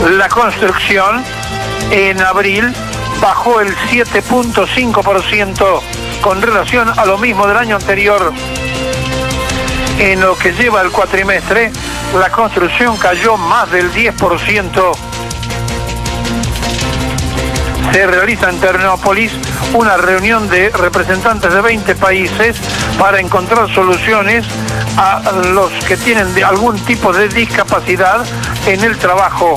La construcción en abril bajó el 7.5% con relación a lo mismo del año anterior. En lo que lleva el cuatrimestre, la construcción cayó más del 10%. Se realiza en Ternópolis una reunión de representantes de 20 países para encontrar soluciones a los que tienen algún tipo de discapacidad en el trabajo.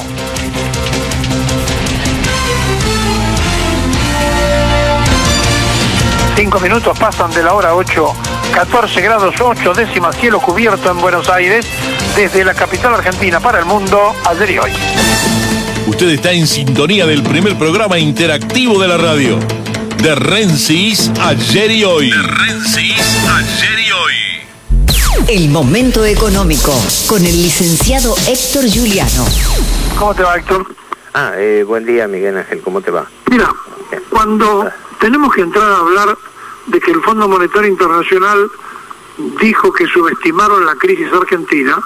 Cinco minutos pasan de la hora 8, 14 grados 8 décimas, cielo cubierto en Buenos Aires, desde la capital argentina para el mundo, ayer y hoy. Usted está en sintonía del primer programa interactivo de la radio, de Rensis Ayer y Hoy. De Rensis Ayer y Hoy. El momento económico, con el licenciado Héctor Giuliano. ¿Cómo te va, Héctor? Buen día, Miguel Ángel, ¿cómo te va? Mira, cuando tenemos que entrar a hablar de que el Fondo Monetario Internacional dijo que subestimaron la crisis argentina,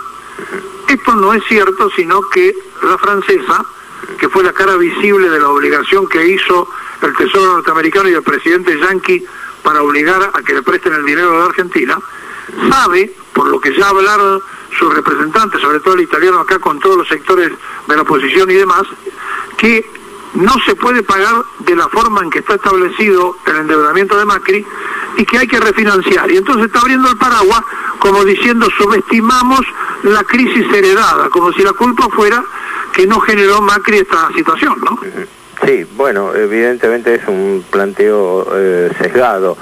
esto no es cierto, sino que la francesa, que fue la cara visible de la obligación que hizo el Tesoro norteamericano y el presidente Yankee para obligar a que le presten el dinero a la Argentina, sabe, por lo que ya hablaron sus representantes, sobre todo el italiano acá con todos los sectores de la oposición y demás, que no se puede pagar de la forma en que está establecido el endeudamiento de Macri y que hay que refinanciar. Y entonces está abriendo el paraguas como diciendo subestimamos la crisis heredada, como si la culpa fuera que no generó Macri esta situación, ¿no? Sí, bueno, evidentemente es un planteo sesgado.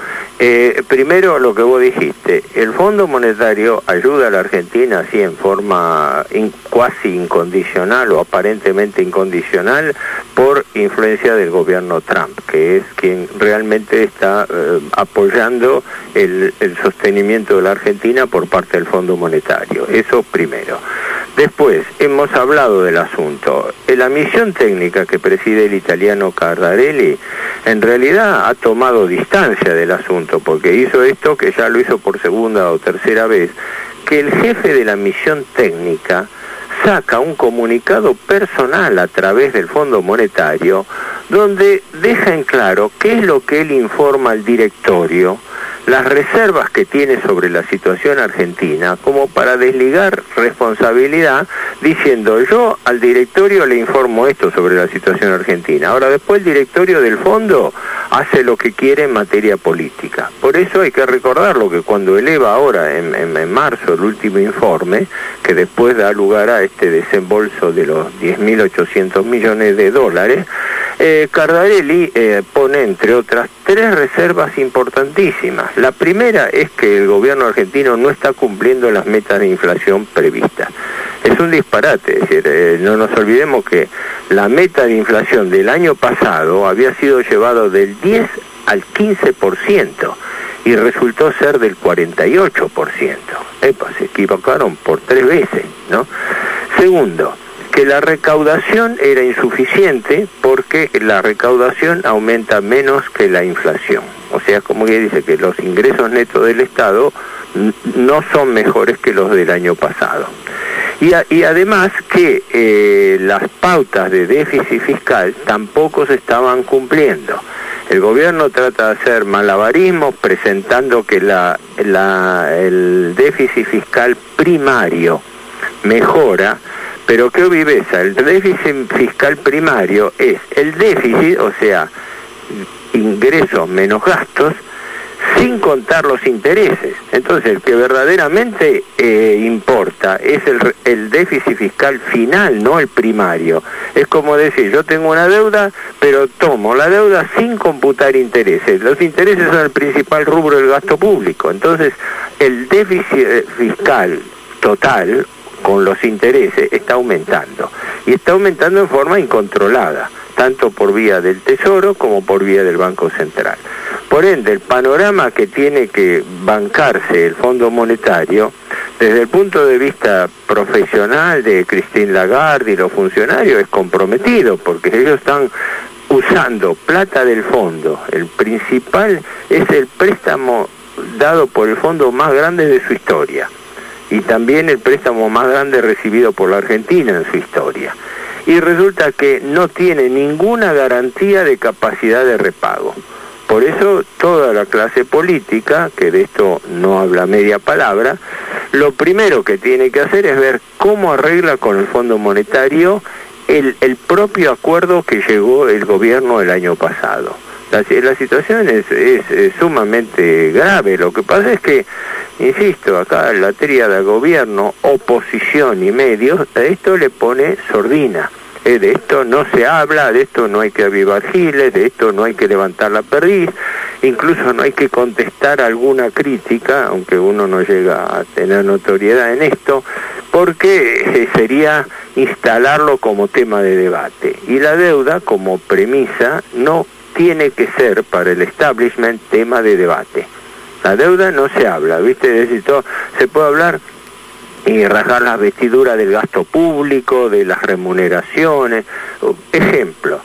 Primero, lo que vos dijiste, el Fondo Monetario ayuda a la Argentina así en forma cuasi incondicional o aparentemente incondicional por influencia del gobierno Trump, que es quien realmente está apoyando el sostenimiento de la Argentina por parte del Fondo Monetario. Eso primero. Después, hemos hablado del asunto. La misión técnica que preside el italiano Cardarelli, en realidad ha tomado distancia del asunto, porque hizo esto, que ya lo hizo por segunda o tercera vez, que el jefe de la misión técnica saca un comunicado personal a través del Fondo Monetario, donde deja en claro qué es lo que él informa al directorio, las reservas que tiene sobre la situación argentina, como para desligar responsabilidad, diciendo yo al directorio le informo esto sobre la situación argentina. Ahora después el directorio del fondo hace lo que quiere en materia política. Por eso hay que recordarlo, que cuando eleva ahora en marzo el último informe, que después da lugar a este desembolso de los 10.800 millones de dólares, Cardarelli pone entre otras 3 reservas importantísimas. La primera es que el gobierno argentino no está cumpliendo las metas de inflación previstas. Es un disparate, es decir, no nos olvidemos que la meta de inflación del año pasado había sido llevado del 10 al 15% y resultó ser del 48%. Se equivocaron por 3 veces, ¿no? Segundo, que la recaudación era insuficiente porque la recaudación aumenta menos que la inflación. O sea, como que dice que los ingresos netos del Estado no son mejores que los del año pasado. Y además que las pautas de déficit fiscal tampoco se estaban cumpliendo. El gobierno trata de hacer malabarismos presentando que el déficit fiscal primario mejora, pero qué viveza, el déficit fiscal primario es el déficit, o sea, ingresos menos gastos, sin contar los intereses. Entonces, el que verdaderamente importa es el déficit fiscal final, no el primario. Es como decir, yo tengo una deuda, pero tomo la deuda sin computar intereses. Los intereses son el principal rubro del gasto público. Entonces, el déficit fiscal total, con los intereses, está aumentando. Y está aumentando en forma incontrolada, tanto por vía del Tesoro como por vía del Banco Central. Por ende, el panorama que tiene que bancarse el Fondo Monetario, desde el punto de vista profesional de Christine Lagarde y los funcionarios, es comprometido, porque ellos están usando plata del fondo. El principal es el préstamo dado por el fondo más grande de su historia, y también el préstamo más grande recibido por la Argentina en su historia. y resulta que no tiene ninguna garantía de capacidad de repago. Por eso toda la clase política, que de esto no habla media palabra, lo primero que tiene que hacer es ver cómo arregla con el Fondo Monetario el propio acuerdo que llegó el gobierno el año pasado. La situación es sumamente grave. Lo que pasa es que, insisto, acá la tríada de gobierno, oposición y medios, a esto le pone sordina. De esto no se habla, de esto no hay que avivar giles, de esto no hay que levantar la perdiz, incluso no hay que contestar alguna crítica, aunque uno no llega a tener notoriedad en esto, porque sería instalarlo como tema de debate. Y la deuda, como premisa, no tiene que ser para el establishment tema de debate. La deuda no se habla, ¿viste? Es decir, se puede hablar y rajar las vestiduras del gasto público, de las remuneraciones. Ejemplo,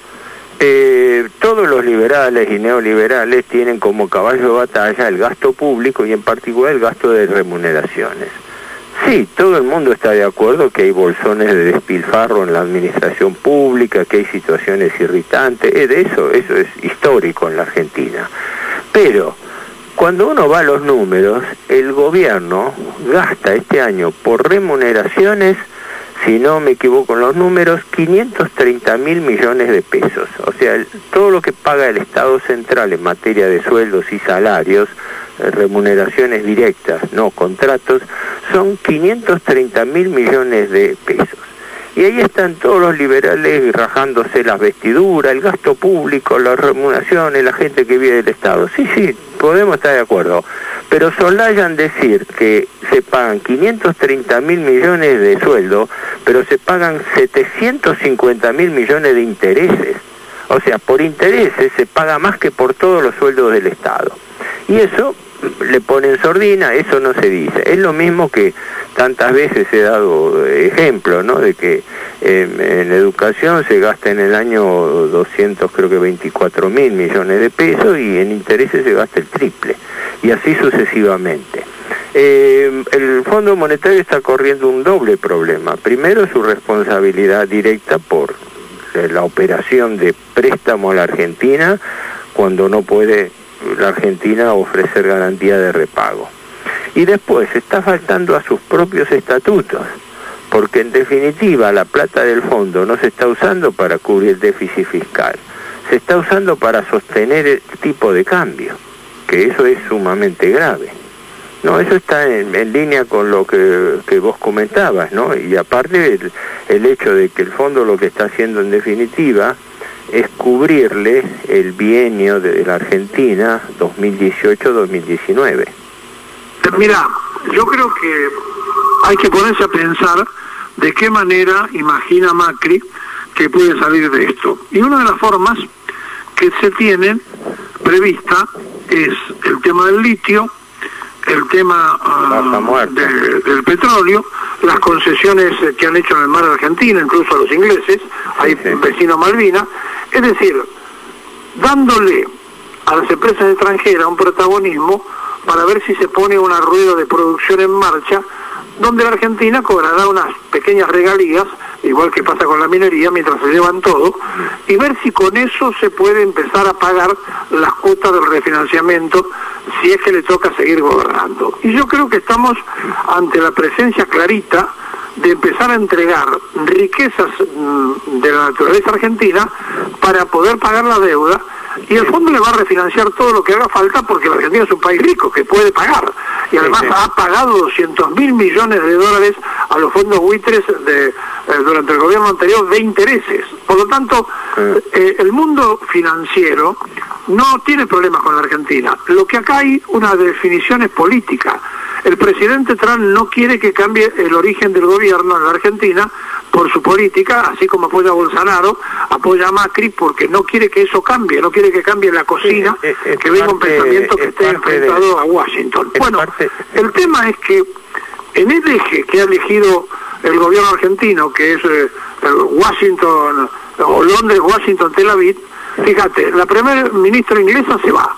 todos los liberales y neoliberales tienen como caballo de batalla el gasto público y en particular el gasto de remuneraciones. Sí, todo el mundo está de acuerdo que hay bolsones de despilfarro en la administración pública, que hay situaciones irritantes, eso es histórico en la Argentina. Pero cuando uno va a los números, el gobierno gasta este año por remuneraciones, si no me equivoco en los números, 530.000 millones de pesos. O sea, todo lo que paga el Estado central en materia de sueldos y salarios, remuneraciones directas, no contratos, son 530.000 millones de pesos. Y ahí están todos los liberales rajándose las vestiduras, el gasto público, las remuneraciones, la gente que vive del Estado. Sí, podemos estar de acuerdo. Pero soslayan decir que se pagan 530.000 millones de sueldo, pero se pagan 750.000 millones de intereses. O sea, por intereses se paga más que por todos los sueldos del Estado. Y eso le ponen sordina, eso no se dice. Es lo mismo que tantas veces he dado ejemplo, ¿no? De que en educación se gasta en el año 24.000 millones de pesos y en intereses se gasta el triple, y así sucesivamente. El Fondo Monetario está corriendo un doble problema. Primero, su responsabilidad directa por la operación de préstamo a la Argentina cuando no puede la Argentina ofrecer garantía de repago. Y después está faltando a sus propios estatutos, porque en definitiva la plata del fondo no se está usando para cubrir el déficit fiscal, se está usando para sostener el tipo de cambio, que eso es sumamente grave. No, eso está en línea con lo que vos comentabas, ¿no? Y aparte el hecho de que el fondo lo que está haciendo en definitiva es cubrirle el bienio de la Argentina 2018-2019. Mira, yo creo que hay que ponerse a pensar de qué manera imagina Macri que puede salir de esto. Y una de las formas que se tienen prevista es el tema del litio, el tema del petróleo, las concesiones que han hecho en el mar de Argentina, incluso a los ingleses, hay vecinos Malvinas, es decir, dándole a las empresas extranjeras un protagonismo para ver si se pone una rueda de producción en marcha, donde la Argentina cobrará unas pequeñas regalías, igual que pasa con la minería, mientras se llevan todo, y ver si con eso se puede empezar a pagar las cuotas del refinanciamiento, si es que le toca seguir gobernando. Y yo creo que estamos ante la presencia clarita de empezar a entregar riquezas de la naturaleza argentina para poder pagar la deuda, y el fondo le va a refinanciar todo lo que haga falta, porque la Argentina es un país rico que puede pagar, y además ha pagado 200.000 millones de dólares a los fondos buitres durante el gobierno anterior de intereses. Por lo tanto, el mundo financiero no tiene problemas con la Argentina. Lo que acá hay una definición es política. El presidente Trump no quiere que cambie el origen del gobierno en la Argentina por su política, así como apoya a Bolsonaro, apoya a Macri, porque no quiere que eso cambie, no quiere que cambie la cocina, que venga un pensamiento que esté enfrentado a Washington. Bueno, el tema es que en el eje que ha elegido el gobierno argentino, que es Washington, o Londres, Washington, Tel Aviv, fíjate, la primera ministra inglesa se va,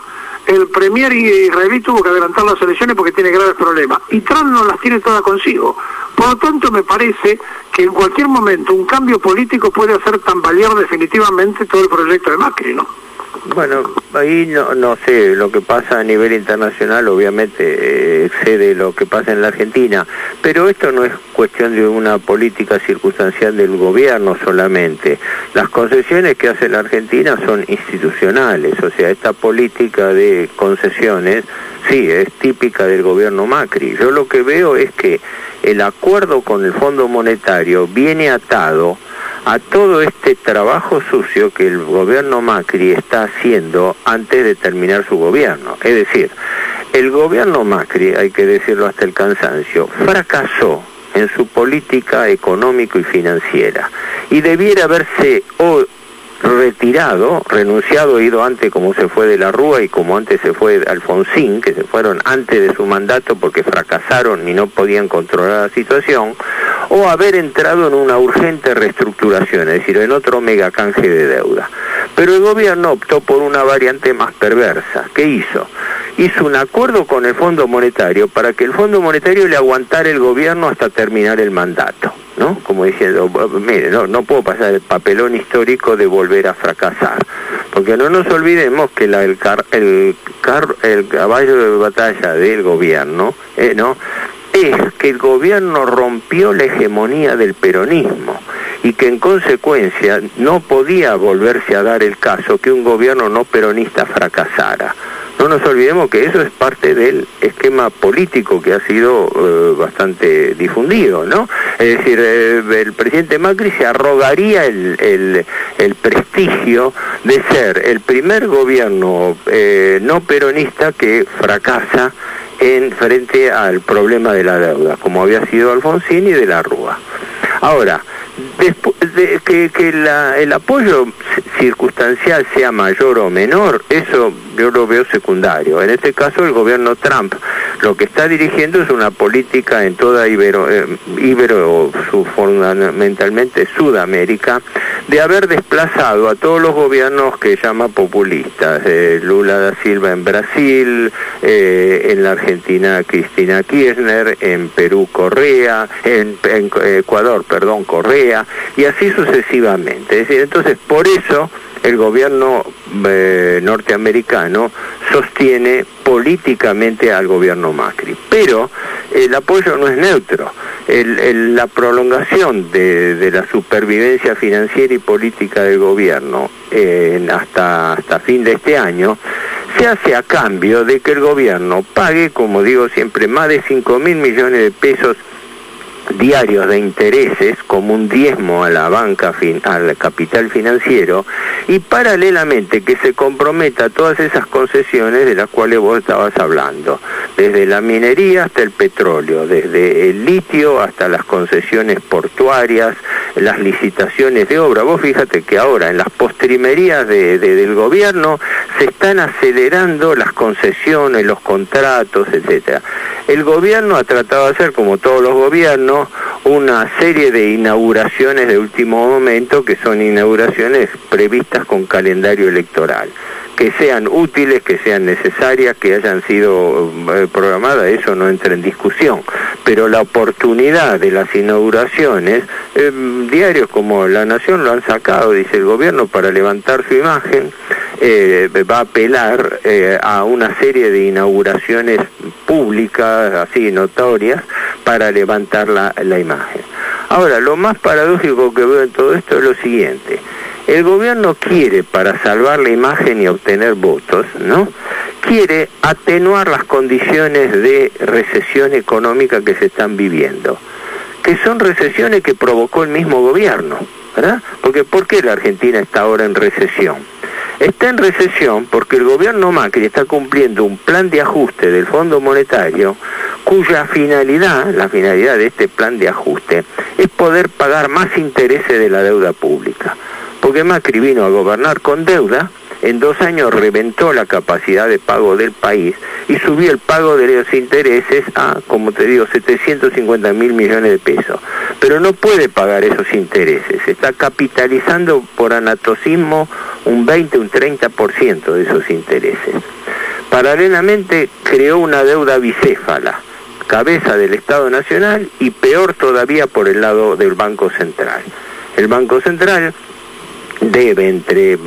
el premier israelí tuvo que adelantar las elecciones porque tiene graves problemas, y Trump no las tiene todas consigo. Por lo tanto, me parece que en cualquier momento un cambio político puede hacer tambalear definitivamente todo el proyecto de Macri, ¿no? Bueno, ahí no sé, lo que pasa a nivel internacional obviamente excede lo que pasa en la Argentina, pero esto no es cuestión de una política circunstancial del gobierno solamente. Las concesiones que hace la Argentina son institucionales, o sea, esta política de concesiones, sí, es típica del gobierno Macri. Yo lo que veo es que el acuerdo con el Fondo Monetario viene atado a todo este trabajo sucio que el gobierno Macri está haciendo antes de terminar su gobierno. Es decir, el gobierno Macri, hay que decirlo hasta el cansancio, fracasó en su política económico y financiera, y debiera haberse retirado, renunciado, ido antes, como se fue de la Rúa y como antes se fue Alfonsín, que se fueron antes de su mandato porque fracasaron y no podían controlar la situación, o haber entrado en una urgente reestructuración, es decir, en otro mega canje de deuda. Pero el gobierno optó por una variante más perversa. ¿Qué hizo? Hizo un acuerdo con el Fondo Monetario para que el Fondo Monetario le aguantara el gobierno hasta terminar el mandato, ¿no? Como diciendo, mire, no puedo pasar el papelón histórico de volver a fracasar, porque no nos olvidemos que el caballo de batalla del gobierno, ¿no?, es que el gobierno rompió la hegemonía del peronismo y que en consecuencia no podía volverse a dar el caso que un gobierno no peronista fracasara. No nos olvidemos que eso es parte del esquema político que ha sido bastante difundido, ¿no? Es decir, el presidente Macri se arrogaría el prestigio de ser el primer gobierno no peronista que fracasa en frente al problema de la deuda, como había sido Alfonsín y de la Rúa. Ahora, después de que el apoyo circunstancial sea mayor o menor, eso yo lo veo secundario. En este caso, el gobierno Trump lo que está dirigiendo es una política en toda fundamentalmente Sudamérica, de haber desplazado a todos los gobiernos que llama populistas. Lula da Silva en Brasil, en la Argentina Cristina Kirchner, en Perú Correa, en Ecuador, Correa, y así sucesivamente. Es decir, entonces por eso el gobierno norteamericano sostiene políticamente al gobierno Macri. Pero el apoyo no es neutro. La prolongación de la supervivencia financiera y política del gobierno hasta fin de este año se hace a cambio de que el gobierno pague, como digo siempre, más de 5.000 millones de pesos diarios de intereses como un diezmo a la banca, al capital financiero, y paralelamente que se comprometa a todas esas concesiones de las cuales vos estabas hablando, desde la minería hasta el petróleo, desde el litio hasta las concesiones portuarias, las licitaciones de obra. Vos fíjate que ahora en las postrimerías del gobierno se están acelerando las concesiones, los contratos, etcétera. El gobierno ha tratado de hacer, como todos los gobiernos, una serie de inauguraciones de último momento, que son inauguraciones previstas con calendario electoral, que sean útiles, que sean necesarias, que hayan sido programadas, eso no entra en discusión, pero la oportunidad de las inauguraciones, diarios como La Nación lo han sacado, dice el gobierno, para levantar su imagen, va a apelar a una serie de inauguraciones públicas, así notorias, para levantar la imagen. Ahora, lo más paradójico que veo en todo esto es lo siguiente: el gobierno quiere, para salvar la imagen y obtener votos, ¿no?, quiere atenuar las condiciones de recesión económica que se están viviendo, que son recesiones que provocó el mismo gobierno, ¿verdad? Porque ¿por qué la Argentina está ahora en recesión? Está en recesión porque el gobierno Macri está cumpliendo un plan de ajuste del Fondo Monetario cuya finalidad, la finalidad de este plan de ajuste, es poder pagar más intereses de la deuda pública. Porque Macri vino a gobernar con deuda, en 2 años reventó la capacidad de pago del país y subió el pago de los intereses a, como te digo, 750.000 millones de pesos. Pero no puede pagar esos intereses, está capitalizando por anatocismo un 20, un 30% de esos intereses. Paralelamente creó una deuda bicéfala, cabeza del Estado Nacional y peor todavía por el lado del Banco Central. El Banco Central debe entre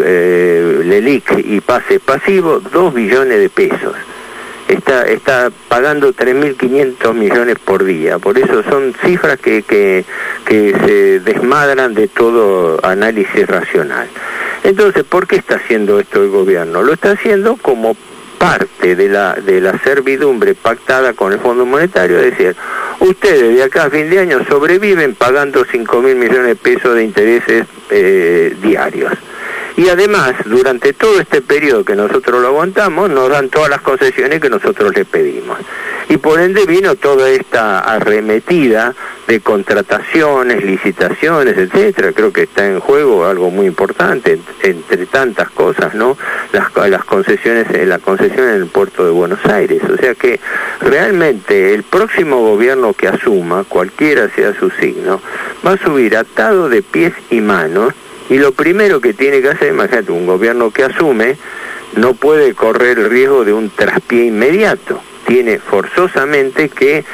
LELIQ y pase pasivo 2 billones de pesos. Está pagando 3.500 millones por día. Por eso son cifras que se desmadran de todo análisis racional. Entonces, ¿por qué está haciendo esto el gobierno? Lo está haciendo como parte de la servidumbre pactada con el Fondo Monetario, es decir, ustedes de acá a fin de año sobreviven pagando 5.000 millones de pesos de intereses diarios. Y además, durante todo este periodo que nosotros lo aguantamos, nos dan todas las concesiones que nosotros les pedimos. Y por ende vino toda esta arremetida de contrataciones, licitaciones, etcétera. Creo que está en juego algo muy importante, entre tantas cosas, ¿no? Las concesiones, la concesión en el puerto de Buenos Aires. O sea que realmente el próximo gobierno que asuma, cualquiera sea su signo, va a subir atado de pies y manos. Y lo primero que tiene que hacer, imagínate, un gobierno que asume no puede correr el riesgo de un traspié inmediato. Tiene forzosamente que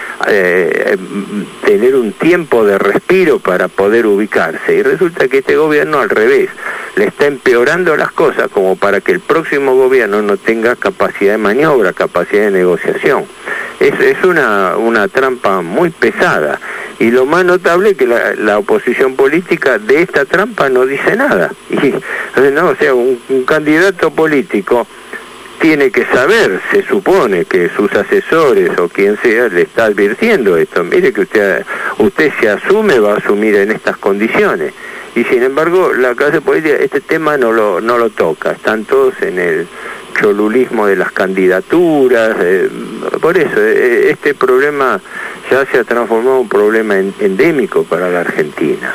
tener un tiempo de respiro para poder ubicarse. Y resulta que este gobierno al revés, le está empeorando las cosas como para que el próximo gobierno no tenga capacidad de maniobra, capacidad de negociación. Es una trampa muy pesada. Y lo más notable es que la oposición política de esta trampa no dice nada. O sea, un candidato político tiene que saber, se supone que sus asesores o quien sea le está advirtiendo esto. Mire que usted se asume, va a asumir en estas condiciones. Y sin embargo, la clase política este tema no lo toca. Están todos en el cholulismo de las candidaturas. Por eso, este problema ya se ha transformado en un problema endémico para la Argentina.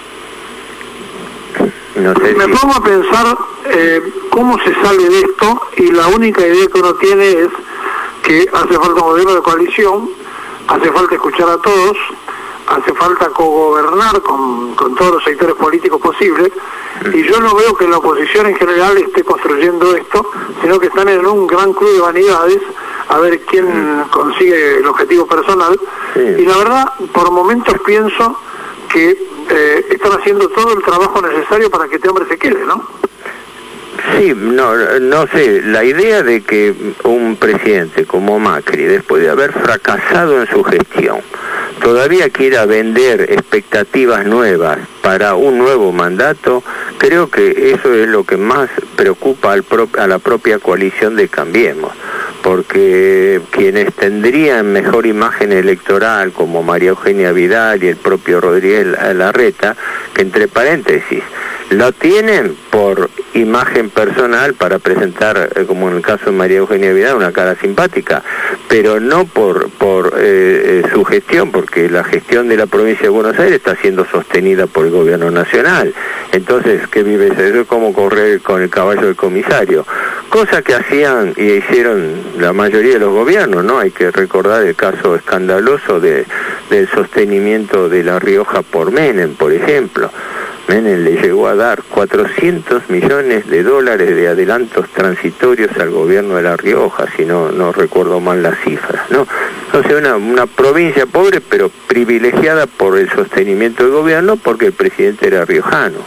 No sé Me pongo a pensar cómo se sale de esto, y la única idea que uno tiene es que hace falta un gobierno de coalición, hace falta escuchar a todos, hace falta cogobernar con todos los sectores políticos posibles, y yo no veo que la oposición en general esté construyendo esto, sino que están en un gran club de vanidades a ver quién consigue el objetivo personal. Y la verdad, por momentos pienso que están haciendo todo el trabajo necesario para que este hombre se quede, ¿no? Sí, no sé, la idea de que un presidente como Macri, después de haber fracasado en su gestión, todavía quiera vender expectativas nuevas para un nuevo mandato, creo que eso es lo que más preocupa a la propia coalición de Cambiemos, porque quienes tendrían mejor imagen electoral, como María Eugenia Vidal y el propio Rodríguez Larreta, que entre paréntesis, lo tienen por imagen personal para presentar, como en el caso de María Eugenia Vidal, una cara simpática, pero no por su gestión, porque la gestión de la provincia de Buenos Aires está siendo sostenida por el gobierno nacional. Entonces, ¿qué vive eso? Es como correr con el caballo del comisario. Cosa que hacían y hicieron la mayoría de los gobiernos, ¿no? Hay que recordar el caso escandaloso del sostenimiento de La Rioja por Menem, por ejemplo. Menem le llegó a dar 400 millones de dólares de adelantos transitorios al gobierno de La Rioja, si no recuerdo mal las cifras, ¿no? Entonces una provincia pobre, pero privilegiada por el sostenimiento del gobierno, porque el presidente era riojano.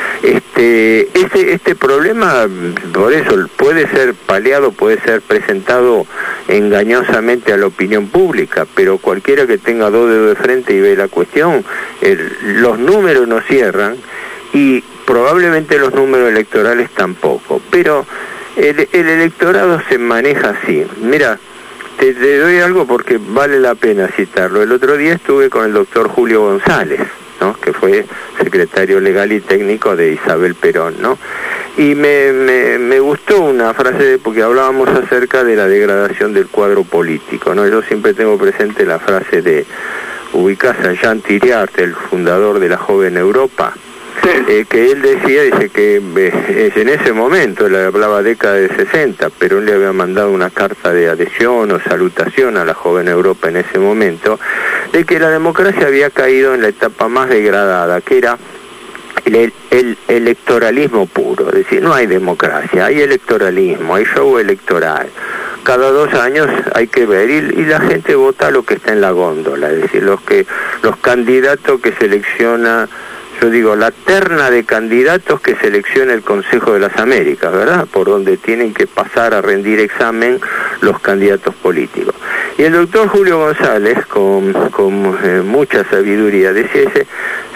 Este problema, por eso, puede ser paliado, puede ser presentado engañosamente a la opinión pública, pero cualquiera que tenga dos dedos de frente y ve la cuestión, los números no cierran, y probablemente los números electorales tampoco, pero el electorado se maneja así. Mira, te doy algo porque vale la pena citarlo. El otro día estuve con el doctor Julio González, ¿no? Que fue secretario legal y técnico de Isabel Perón, ¿no? Y me gustó una frase, porque hablábamos acerca de la degradación del cuadro político, ¿no? Yo siempre tengo presente la frase de, ubicás a Jean Thiriart, el fundador de la Joven Europa, que él dice que en ese momento, él hablaba década de 60, pero él le había mandado una carta de adhesión o salutación a la Joven Europa en ese momento, de que la democracia había caído en la etapa más degradada, que era el electoralismo puro, es decir, no hay democracia, hay electoralismo, hay show electoral. Cada 2 años hay que ver y la gente vota lo que está en la góndola, es decir, los candidatos que selecciona, yo digo, la terna de candidatos que selecciona el Consejo de las Américas, ¿verdad? Por donde tienen que pasar a rendir examen los candidatos políticos. Y el doctor Julio González, con mucha sabiduría, dice,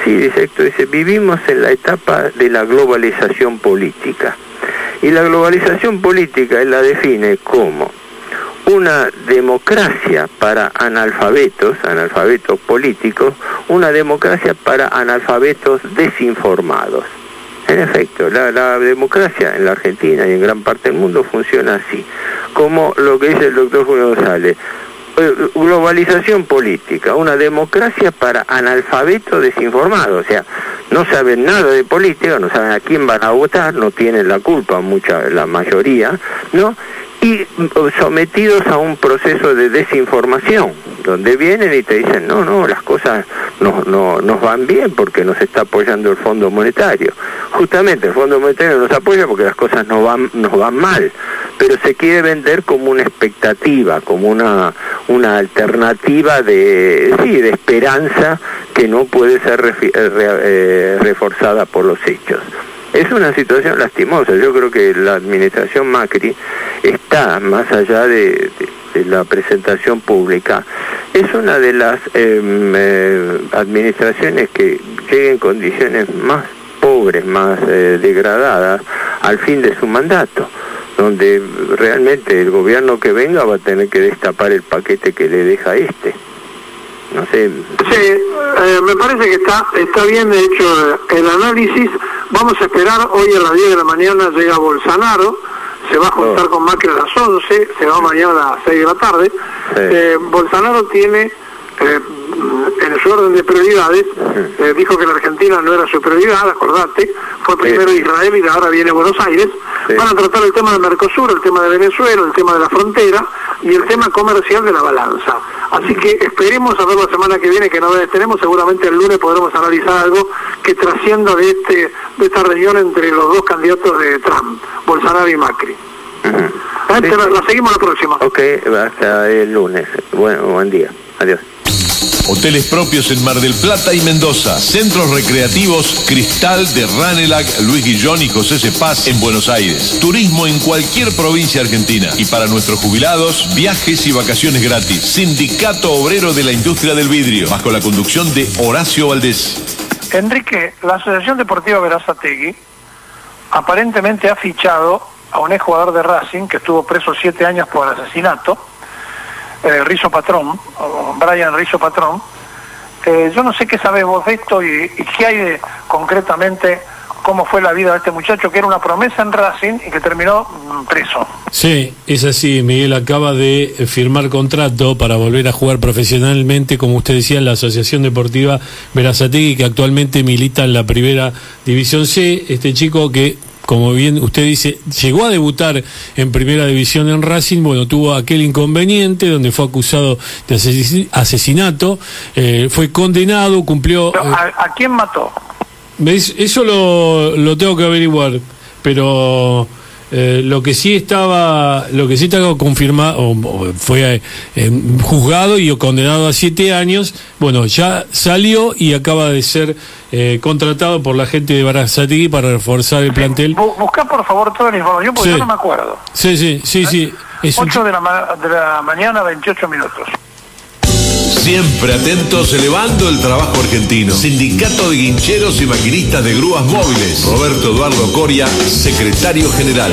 vivimos en la etapa de la globalización política. Y la globalización política él la define como una democracia para analfabetos políticos, una democracia para analfabetos desinformados. En efecto, la democracia en la Argentina y en gran parte del mundo funciona así, como lo que dice el doctor Julio González. Globalización política, una democracia para analfabetos desinformados, o sea, no saben nada de política, no saben a quién van a votar, no tienen la culpa, la mayoría, ¿no? Y sometidos a un proceso de desinformación, donde vienen y te dicen, no, las cosas no nos van bien porque nos está apoyando el Fondo Monetario. Justamente el Fondo Monetario nos apoya porque las cosas nos van mal, pero se quiere vender como una expectativa, como una alternativa de esperanza que no puede ser reforzada por los hechos. Es una situación lastimosa. Yo creo que la administración Macri está, más allá de la presentación pública, es una de las administraciones que llega en condiciones más pobres, más degradadas al fin de su mandato, donde realmente el gobierno que venga va a tener que destapar el paquete que le deja no sé. Sí, me parece que está bien hecho el análisis. Vamos a esperar, hoy a las 10 de la mañana llega Bolsonaro, se va a juntar con Macri a las 11, se va mañana a las 6 de la tarde. Sí. Bolsonaro tiene, en su orden de prioridades, dijo que la Argentina no era su prioridad, acordate, fue primero Israel y ahora viene Buenos Aires. Sí. Van a tratar el tema de Mercosur, el tema de Venezuela, el tema de la frontera y el tema comercial de la balanza. Así que esperemos a ver la semana que viene qué novedades tenemos. Seguramente el lunes podremos analizar algo que trascienda de esta reunión entre los dos candidatos de Trump, Bolsonaro y Macri. Sí. La seguimos la próxima. Ok, hasta el lunes. Bueno, buen día. Adiós. Hoteles propios en Mar del Plata y Mendoza. Centros recreativos Cristal de Ranelagh, Luis Guillón y José Cepaz en Buenos Aires. Turismo en cualquier provincia argentina. Y para nuestros jubilados, viajes y vacaciones gratis. Sindicato Obrero de la Industria del Vidrio, bajo la conducción de Horacio Valdés. Enrique, la Asociación Deportiva Berazategui aparentemente ha fichado a un exjugador de Racing que estuvo preso 7 años por asesinato, Rizzo Patrón, Brian Rizzo Patrón. Yo no sé qué sabés vos de esto y qué hay concretamente, cómo fue la vida de este muchacho que era una promesa en Racing y que terminó preso. Sí, es así. Miguel acaba de firmar contrato para volver a jugar profesionalmente, como usted decía, en la Asociación Deportiva Berazategui, que actualmente milita en la Primera División C. Este chico que, como bien usted dice, llegó a debutar en Primera División en Racing, bueno, tuvo aquel inconveniente donde fue acusado de asesinato, fue condenado, cumplió... ¿A quién mató? Eso lo tengo que averiguar, pero lo que sí estaba confirmado, fue juzgado y condenado a 7 años, bueno, ya salió y acaba de ser contratado por la gente de Berazategui para reforzar el plantel. Buscá por favor toda la información porque yo no me acuerdo. Sí. Es 8 de la mañana, 28 minutos. Siempre atentos, elevando el trabajo argentino. Sindicato de Guincheros y Maquinistas de Grúas Móviles. Roberto Eduardo Coria, secretario general.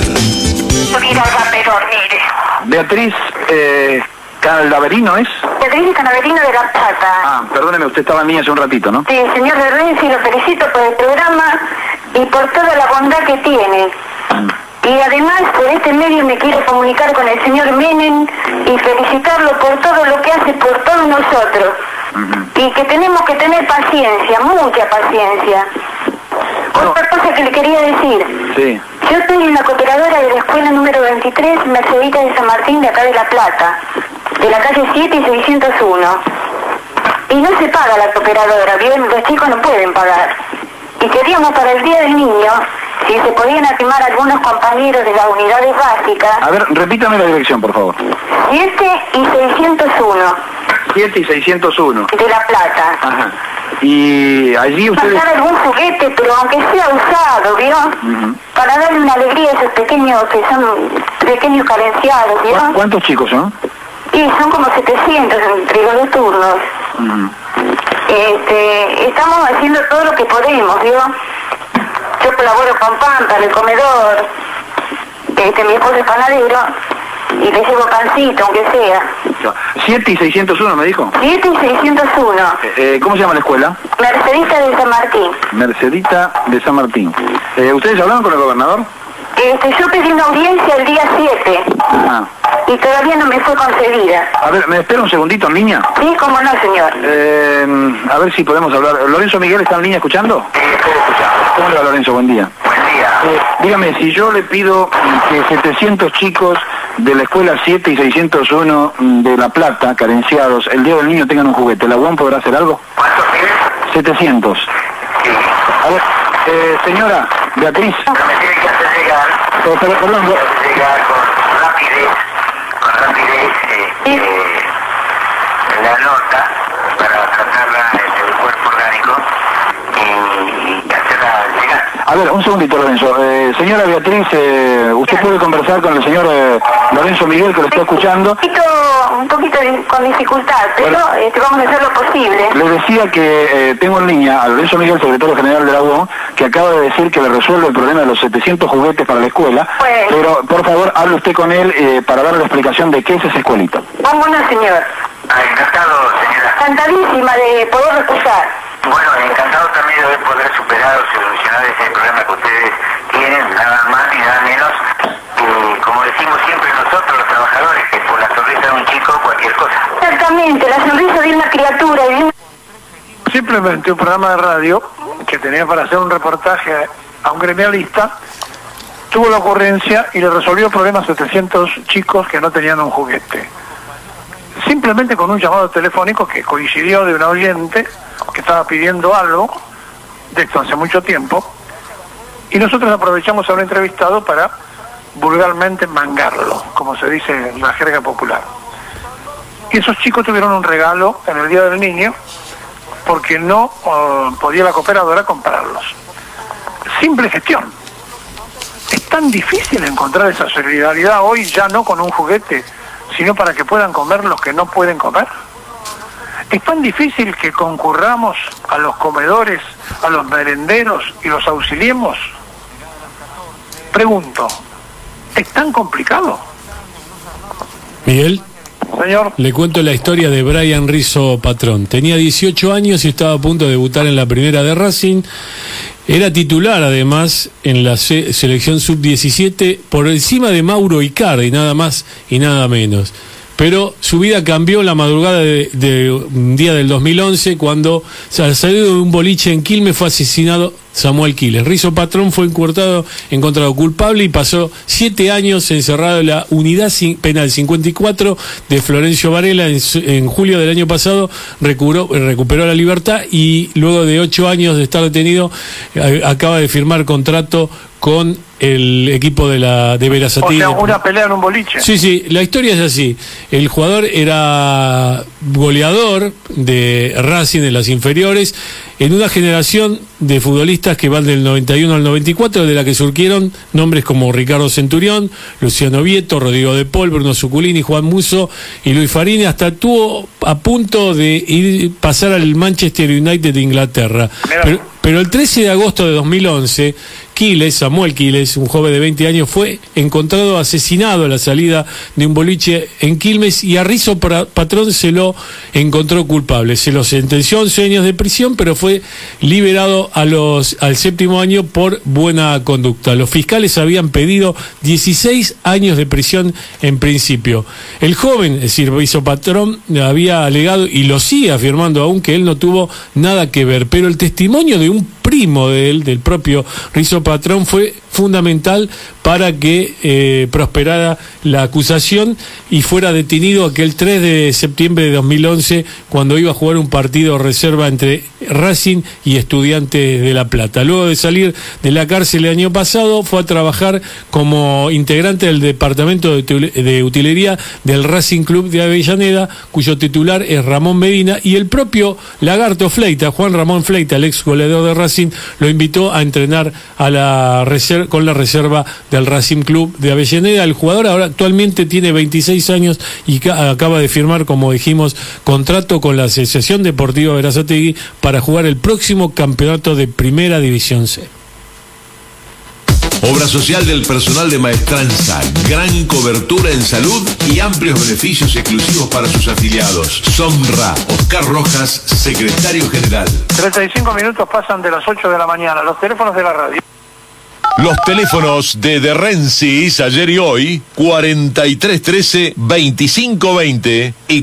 Beatriz Calaverino, ¿es? Beatriz Calaverino de La Plata. Perdóneme, usted estaba a mí hace un ratito, ¿no? Sí, señor de Renzi, lo felicito por el programa y por toda la bondad que tiene. Y además, por este medio me quiero comunicar con el señor Menem y felicitarlo por todo lo que hace por todos nosotros. Y que tenemos que tener paciencia, mucha paciencia. Otra cosa que le quería decir. Sí. Yo estoy en la cooperadora de la escuela número 23, Mercedita de San Martín, de acá de La Plata, de la calle 7 y 601. Y no se paga la cooperadora, bien, los chicos no pueden pagar. Y Y queríamos para el Día del Niño, si se podían animar algunos compañeros de las unidades básicas. A ver, repítame la dirección, por favor. 7 y 601. 7 y 601. De La Plata. Ajá. Y allí ustedes... Mandar algún juguete, pero aunque sea usado, ¿vio? Para darle una alegría a esos pequeños, que son pequeños carenciados, ¿vio? ¿Cuántos chicos son? Y son como 700 entre los dos turnos. Estamos haciendo todo lo que podemos, ¿vio? Yo colaboro con pan para el comedor. Mi esposo es panadero y le llevo pancito, aunque sea. 7 y 601, me dijo. 7 y 601. ¿Cómo se llama la escuela? Mercedita de San Martín. Mercedita de San Martín. ¿Ustedes hablaron con el gobernador? Yo pedí una audiencia el día 7. Ajá. Y todavía no me fue concedida. A ver, ¿me espera un segundito en línea? Sí, cómo no, señor. A ver si podemos hablar. ¿Lorenzo Miguel está en línea escuchando? ¿Cómo le va, Lorenzo? Buen día. Buen día. Dígame, si yo le pido que 700 chicos de la escuela 7 y 601 de La Plata, carenciados, el Día del Niño tengan un juguete, ¿la UAM podrá hacer algo? ¿Cuántos tienes? 700. Sí. A ver, señora Beatriz. Me tiene que hacer llegar. Perdón. Llegar con rapidez la nota para tratarla en el cuerpo orgánico y hacerla llegar. A ver, un segundito, Lorenzo. Señora Beatriz, usted puede conversar con el señor Lorenzo Miguel, que lo está escuchando. Un poquito con dificultad, pero vamos a hacer lo posible. Le decía que tengo en línea a Lorenzo Miguel, secretario general de la UOM, que acaba de decir que le resuelve el problema de los 700 juguetes para la escuela, pero por favor hable usted con él para darle la explicación de qué es esa escuelita. Vámonos, señor. Encantado, señora. Encantadísima de poder escuchar. Bueno, encantado también de poder superar o solucionar ese problema que ustedes tienen, nada más ni nada menos. Como decimos siempre nosotros los trabajadores, que por la sonrisa de un chico cualquier cosa. Exactamente, la sonrisa de una criatura. Simplemente un programa de radio que tenía para hacer un reportaje a un gremialista, tuvo la ocurrencia y le resolvió problemas a 700 chicos que no tenían un juguete. Simplemente con un llamado telefónico que coincidió de una oyente que estaba pidiendo algo, de esto hace mucho tiempo, y nosotros aprovechamos a un entrevistado para vulgarmente mangarlo, como se dice en la jerga popular. Y esos chicos tuvieron un regalo en el Día del Niño porque no podía la cooperadora comprarlos. Simple gestión. Es tan difícil encontrar esa solidaridad hoy, ya no con un juguete, sino para que puedan comer los que no pueden comer. Es tan difícil que concurramos a los comedores, a los merenderos y los auxiliemos. Pregunto, ¿es tan complicado? Miguel, señor, le cuento la historia de Brian Rizzo Patrón. Tenía 18 años y estaba a punto de debutar en la primera de Racing. Era titular además en la selección sub-17 por encima de Mauro Icardi, nada más y nada menos. Pero su vida cambió la madrugada de un día del 2011 cuando, al salir de un boliche en Quilmes, fue asesinado Samuel Quiles. Rizzo Patrón fue encontrado culpable y pasó 7 años encerrado en la unidad penal 54 de Florencio Varela. En julio del año pasado recuperó la libertad y luego de 8 años de estar detenido acaba de firmar contrato con el equipo de Berazategui. O sea, una pelea en un boliche. Sí, la historia es así. El jugador era goleador de Racing en las inferiores, en una generación de futbolistas que van del 91 al 94, de la que surgieron nombres como Ricardo Centurión, Luciano Vieto, Rodrigo de Paul, Bruno Zuculini, Juan Musso y Luis Farini, hasta estuvo a punto de pasar al Manchester United de Inglaterra. Pero el 13 de agosto de 2011, Samuel Quiles, un joven de 20 años, fue encontrado asesinado a la salida de un boliche en Quilmes y a Rizzo Patrón se lo encontró culpable. Se lo sentenció a 11 años de prisión, pero fue liberado al 7º año por buena conducta. Los fiscales habían pedido 16 años de prisión en principio. El joven, es decir, Rizzo Patrón, había alegado y lo sigue afirmando aún que él no tuvo nada que ver, pero el testimonio de un primo de él, del propio Rizzo Patrón, fue fundamental para que prosperara la acusación y fuera detenido aquel 3 de septiembre de 2011 cuando iba a jugar un partido reserva entre Racing y Estudiantes de La Plata. Luego de salir de la cárcel el año pasado, fue a trabajar como integrante del departamento de utilería del Racing Club de Avellaneda, cuyo titular es Ramón Medina, y el propio Lagarto Fleita, Juan Ramón Fleita, el ex goleador de Racing, lo invitó a entrenar con la reserva del Racing Club de Avellaneda. El jugador ahora actualmente tiene 26 años y acaba de firmar, como dijimos, contrato con la Asociación Deportiva Berazategui para jugar el próximo campeonato de Primera División C. Obra social del personal de Maestranza, gran cobertura en salud y amplios beneficios exclusivos para sus afiliados. Sonra, Oscar Rojas, secretario general. 35 minutos pasan de las 8 de la mañana. Los teléfonos de la radio. Los teléfonos de Rensis ayer y hoy, 4313-2520 y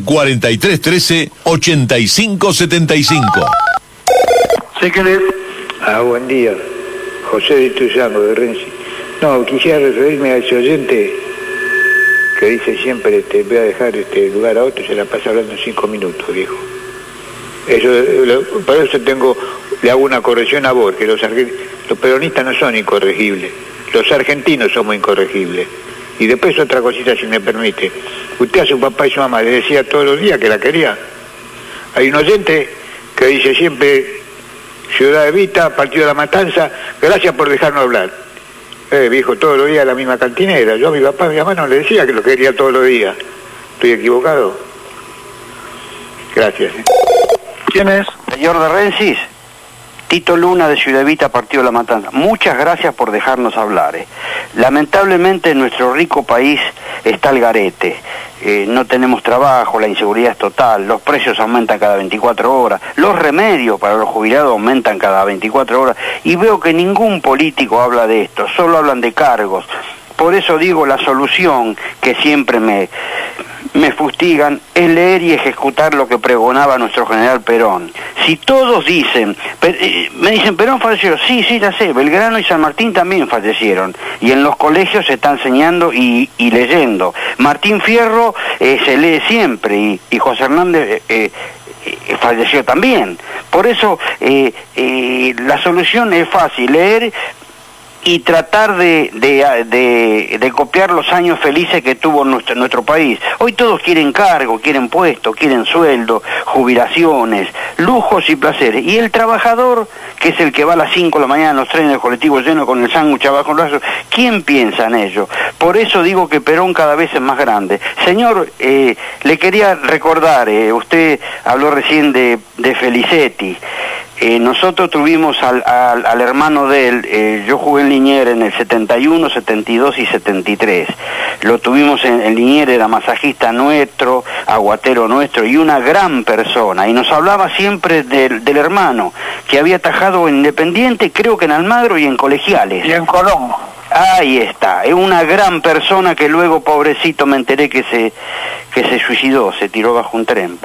4313-8575. ¿Sí que les? Buen día. José de Tuyano, de Renzi. No, quisiera referirme a ese oyente que dice siempre, voy a dejar este lugar a otro y se la pasa hablando en 5 minutos, viejo. Por eso le hago una corrección a vos, que los peronistas no son incorregibles, los argentinos somos incorregibles. Y después otra cosita, si me permite. Usted a su papá y su mamá le decía todos los días que la quería. Hay un oyente que dice siempre, Ciudad Evita, Partido de la Matanza, gracias por dejarnos hablar. Viejo, todos los días la misma cantinera. Yo a mi papá y a mi mamá no le decía que lo quería todos los días. ¿Estoy equivocado? Gracias. ¿Quién es? Señor de Rensis, Tito Luna de Ciudad Evita, Partido de la Matanza. Muchas gracias por dejarnos hablar. Lamentablemente en nuestro rico país está el garete. No tenemos trabajo, la inseguridad es total, los precios aumentan cada 24 horas, los remedios para los jubilados aumentan cada 24 horas y veo que ningún político habla de esto, solo hablan de cargos. Por eso digo, la solución que siempre me fustigan es leer y ejecutar lo que pregonaba nuestro general Perón. Si todos dicen, me dicen, Perón falleció, sí, ya sé, Belgrano y San Martín también fallecieron, y en los colegios se está enseñando y leyendo. Martín Fierro se lee siempre, y José Hernández falleció también. Por eso la solución es fácil, leer y tratar de copiar los años felices que tuvo nuestro país. Hoy todos quieren cargo, quieren puestos, quieren sueldo, jubilaciones, lujos y placeres. Y el trabajador, que es el que va a las 5 de la mañana en los trenes colectivos llenos con el sándwich abajo en los brazos, ¿quién piensa en ello? Por eso digo que Perón cada vez es más grande. Señor, le quería recordar, usted habló recién de Felicetti. Nosotros tuvimos al hermano de él, yo jugué en Liniers en el 71, 72 y 73. Lo tuvimos en Liniers, era masajista nuestro, aguatero nuestro y una gran persona. Y nos hablaba siempre del hermano, que había atajado en Independiente, creo que en Almagro y en Colegiales. Y en Colón. Ahí está, es una gran persona que luego, pobrecito, me enteré que se suicidó, se tiró bajo un tren.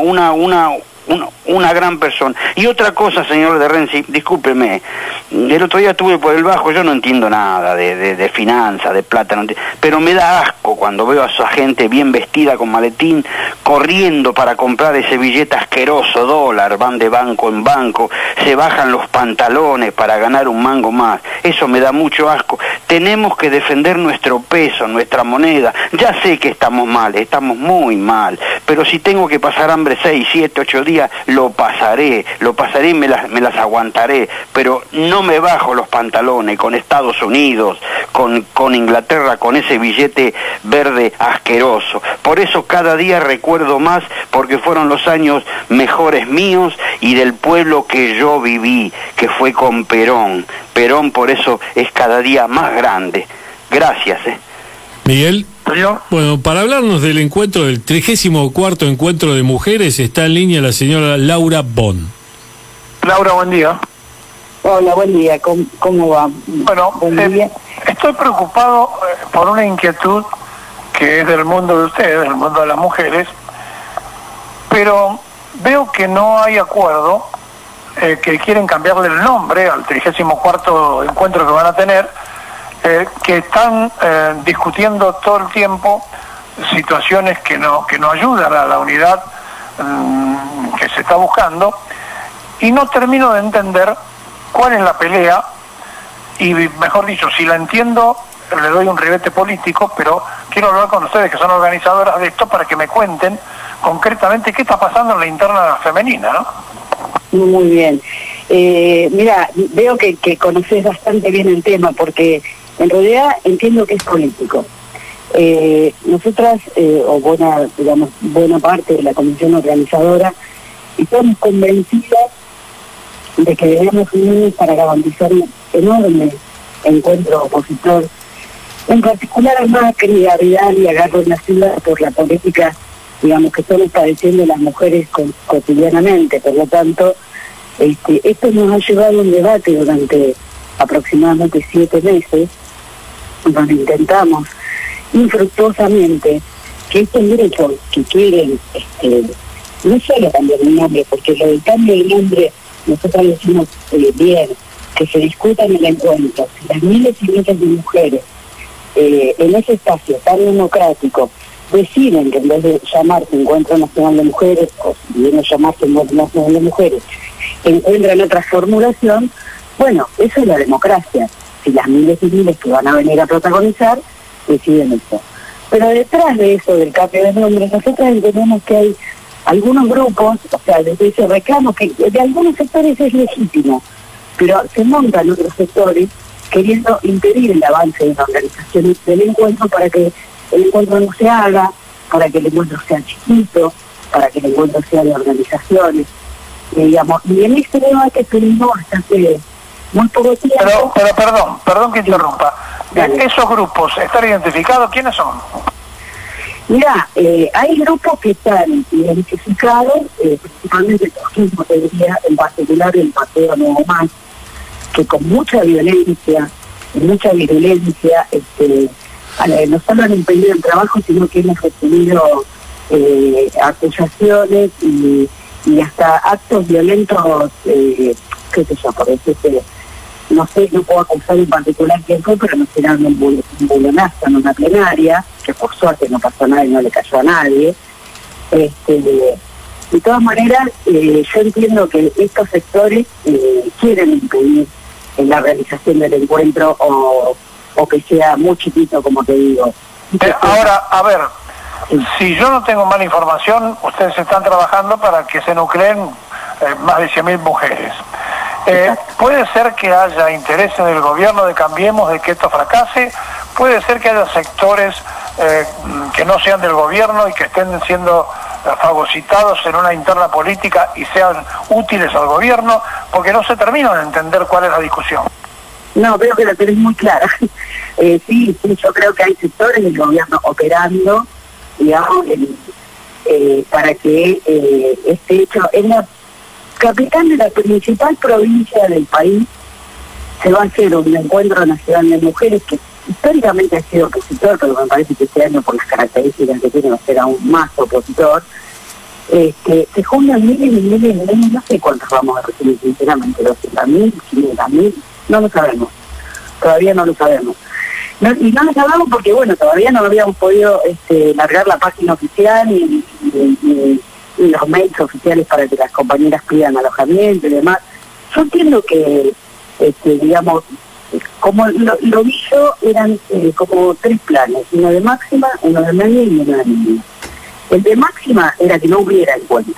Una gran persona. Y otra cosa, señor de Renzi, discúlpeme, el otro día estuve por el Bajo, yo no entiendo nada de finanzas, de plata, pero me da asco cuando veo a esa gente bien vestida con maletín, corriendo para comprar ese billete asqueroso dólar, van de banco en banco, se bajan los pantalones para ganar un mango más. Eso me da mucho asco. Tenemos que defender nuestro peso, nuestra moneda. Ya sé que estamos mal, estamos muy mal, pero si tengo que pasar hambre 6, 7, 8 días, lo pasaré y me las aguantaré, pero no me bajo los pantalones con Estados Unidos, con Inglaterra, con ese billete verde asqueroso. Por eso cada día recuerdo más, porque fueron los años mejores míos y del pueblo que yo viví, que fue con Perón. Perón por eso es cada día más grande. Gracias. Miguel. Bueno, para hablarnos del encuentro, del 34º encuentro de mujeres, está en línea la señora Laura Bon. Laura, buen día. Hola, buen día. ¿Cómo va? Bueno, estoy preocupado por una inquietud que es del mundo de ustedes, del mundo de las mujeres, pero veo que no hay acuerdo que quieren cambiarle el nombre al 34º encuentro que van a tener, que están discutiendo todo el tiempo situaciones que no ayudan a la unidad que se está buscando, y no termino de entender cuál es la pelea, y mejor dicho, si la entiendo, le doy un ribete político, pero quiero hablar con ustedes que son organizadoras de esto para que me cuenten concretamente qué está pasando en la interna femenina, ¿no? Muy bien. Mira, veo que conoces bastante bien el tema, porque en realidad entiendo que es político. Nosotras, o buena parte de la comisión organizadora, estamos convencidas de que debemos unirnos para garantizar un enorme encuentro opositor, en particular a Macri, a Vidal y a Garro en la ciudad, por la política, digamos, que estamos padeciendo las mujeres cotidianamente. Por lo tanto, esto nos ha llevado a un debate durante aproximadamente 7 meses, donde intentamos infructuosamente que estos grupos que quieren no solo cambiar el nombre, porque lo del cambio de nombre nosotros decimos bien, que se discuta en el encuentro. Si las miles y miles de mujeres en ese espacio tan democrático deciden que en vez de llamarse Encuentro Nacional de Mujeres, o si viene a llamarse Encuentro Nacional de Mujeres, encuentran otra formulación, bueno, eso es la democracia. Si las miles y miles que van a venir a protagonizar deciden eso. Pero detrás de eso, del cambio de nombre, nosotros entendemos que hay algunos grupos, o sea, desde ese reclamo, que de algunos sectores es legítimo, pero se montan otros sectores queriendo impedir el avance de la organización del encuentro, para que el encuentro no se haga, para que el encuentro sea chiquito, para que el encuentro sea de organizaciones, digamos. Y en este debate tuvimos bastante, muy poco tiempo. Pero perdón que interrumpa. ¿Esos grupos están identificados? ¿Quiénes son? Mira, hay grupos que están identificados, principalmente el trotskismo, te diría, en particular el Partido Nuevo Más, que con mucha violencia, mucha virulencia, no solo han impedido el trabajo, sino que hemos recibido acusaciones y hasta actos violentos, qué sé yo, por decirte, no sé, no puedo acusar en particular quién fue, pero nos tiraron un bulonazo en una plenaria, que por suerte no pasó nada y no le cayó a nadie. De todas maneras, yo entiendo que estos sectores quieren impedir la realización del encuentro, o que sea muy chiquito, como te digo. Ahora, a ver, si yo no tengo mala información, ustedes están trabajando para que se nucleen más de 100.000 mujeres. Puede ser que haya interés en el gobierno de Cambiemos de que esto fracase, puede ser que haya sectores que no sean del gobierno y que estén siendo fagocitados en una interna política y sean útiles al gobierno, porque no se termina de entender cuál es la discusión. No, creo que la tenés muy clara. Sí, yo creo que hay sectores del gobierno operando, digamos, para que este hecho, en la capital de la principal provincia del país, se va a hacer un encuentro nacional de mujeres que históricamente ha sido opositor, pero me parece que este año, por las características que tiene, va a ser aún más opositor. Se juntan miles y miles y miles, no sé cuántos vamos a recibir, sinceramente, 200.000, 500.000, no lo sabemos, todavía no lo sabemos. Y no lo sabemos porque, bueno, todavía no habíamos podido largar la página oficial y los mails oficiales para que las compañeras pidan alojamiento y demás. Yo entiendo que, digamos, como lo vi yo, eran como 3 planes, uno de máxima, uno de media y uno de mínima. El de máxima era que no hubiera encuentro.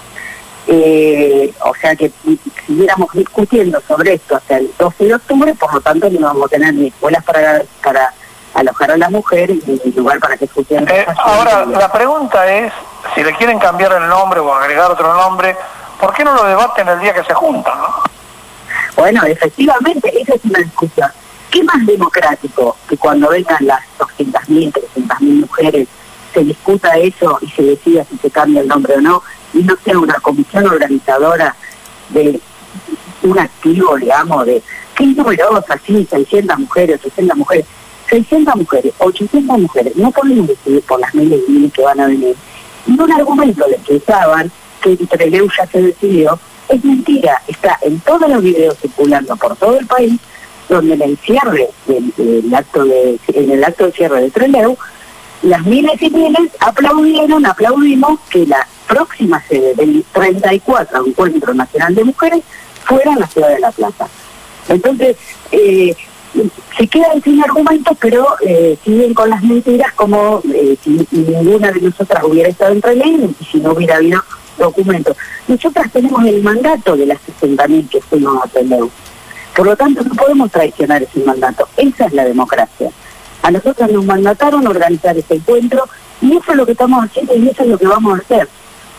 O sea que siguiéramos discutiendo sobre esto hasta el 12 de octubre, por lo tanto no vamos a tener ni escuelas para alojar a las mujeres, ni lugar para que escuchen. Ahora, la pregunta es, si le quieren cambiar el nombre o agregar otro nombre, ¿por qué no lo debaten el día que se juntan, no? Bueno, efectivamente, esa es una discusión. ¿Qué más democrático que cuando vengan las 200.000, 300.000 mujeres, se discuta eso y se decida si se cambia el nombre o no, y no sea una comisión organizadora de un activo, digamos, de qué numerosa, sí, 600 mujeres, 800 mujeres, 600 mujeres, 800 mujeres, no podemos decidir por las miles y miles que van a venir. Y un argumento de que estaban, que entre Leu ya se decidió, Es mentira, está en todos los videos circulando por todo el país, donde en el cierre, en el acto de cierre de Trelew, las miles y miles aplaudimos que la próxima sede del 34 Encuentro Nacional de Mujeres fuera en la ciudad de La Plata. Entonces, se quedan sin argumentos, pero siguen con las mentiras como si ninguna de nosotras hubiera estado en Trelew y si no hubiera habido documentos. Nosotras tenemos el mandato de las 60.000 que fuimos a Trelew. Por lo tanto, no podemos traicionar ese mandato. Esa es la democracia. A nosotros nos mandataron a organizar ese encuentro y eso es lo que estamos haciendo y eso es lo que vamos a hacer.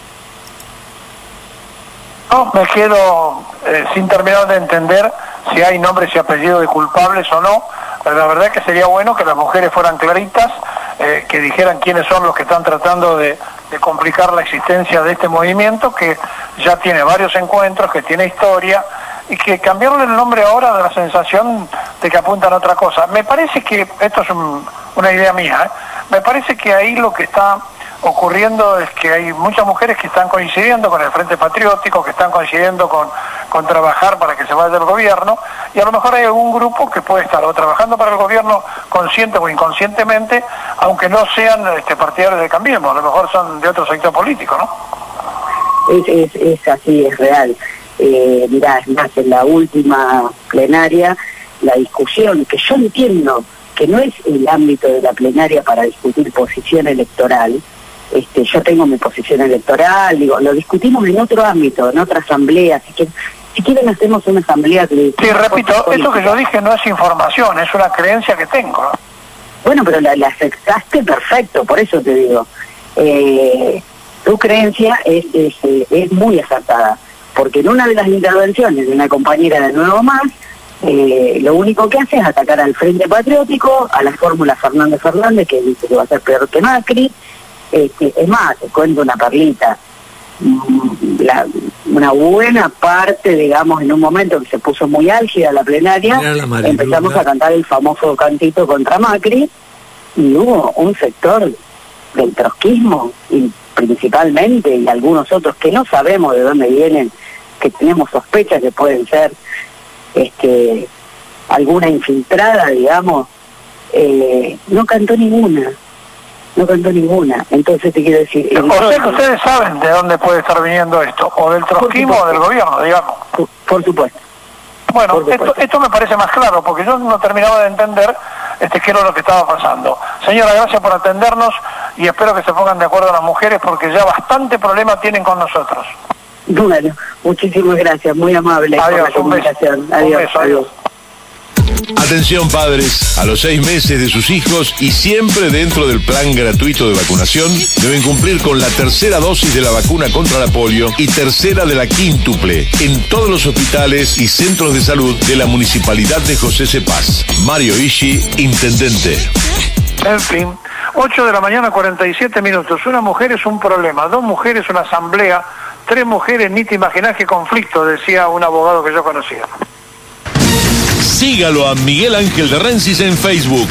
No, me quedo sin terminar de entender si hay nombres y apellidos de culpables o no, pero la verdad es que sería bueno que las mujeres fueran claritas, que dijeran quiénes son los que están tratando de complicar la existencia de este movimiento, que ya tiene varios encuentros, que tiene historia, y que cambiarle el nombre ahora da la sensación de que apuntan a otra cosa. Me parece que, esto es una idea mía, me parece que ahí lo que está ocurriendo es que hay muchas mujeres que están coincidiendo con el Frente Patriótico, que están coincidiendo con trabajar para que se vaya el gobierno, y a lo mejor hay algún grupo que puede estar o trabajando para el gobierno consciente o inconscientemente, aunque no sean partidarios de Cambiemos, a lo mejor son de otro sector político, ¿no? Es así, es real. Mirá, es más, en la última plenaria, la discusión, que yo entiendo que no es el ámbito de la plenaria para discutir posición electoral, yo tengo mi posición electoral, digo, lo discutimos en otro ámbito, en otra asamblea, así que si quieren hacemos una asamblea de... Sí, repito, esto que yo dije no es información, es una creencia que tengo, ¿no? Bueno, pero la aceptaste perfecto, por eso te digo. Tu creencia es muy acertada, porque en una de las intervenciones de una compañera de Nuevo Más, lo único que hace es atacar al Frente Patriótico, a la fórmula Fernández, que dice que va a ser peor que Macri. Es más, te cuento una perlita, una buena parte, digamos, en un momento que se puso muy álgida la plenaria, empezamos a cantar el famoso cantito contra Macri, y hubo un sector del trotskismo, y principalmente, y algunos otros que no sabemos de dónde vienen, que tenemos sospechas que pueden ser alguna infiltrada, digamos, no cantó ninguna. Entonces te quiero decir... O sea que ustedes saben de dónde puede estar viniendo esto, o del trotskismo o del gobierno, digamos. Por supuesto. Bueno, esto me parece más claro, porque yo no terminaba de entender qué era lo que estaba pasando. Señora, gracias por atendernos y espero que se pongan de acuerdo las mujeres, porque ya bastante problema tienen con nosotros. Bueno, muchísimas gracias, muy amable. Adiós, un beso. Adiós. Atención padres, a los 6 meses de sus hijos y siempre dentro del plan gratuito de vacunación, deben cumplir con la tercera dosis de la vacuna contra la polio y tercera de la quíntuple en todos los hospitales y centros de salud de la Municipalidad de José C. Paz. Mario Ishi, intendente. En fin, 8 de la mañana, 47 minutos. Una mujer es un problema, 2 mujeres una asamblea, 3 mujeres ni te imaginás qué conflicto, decía un abogado que yo conocía. Sígalo a Miguel Ángel de Rensis en Facebook.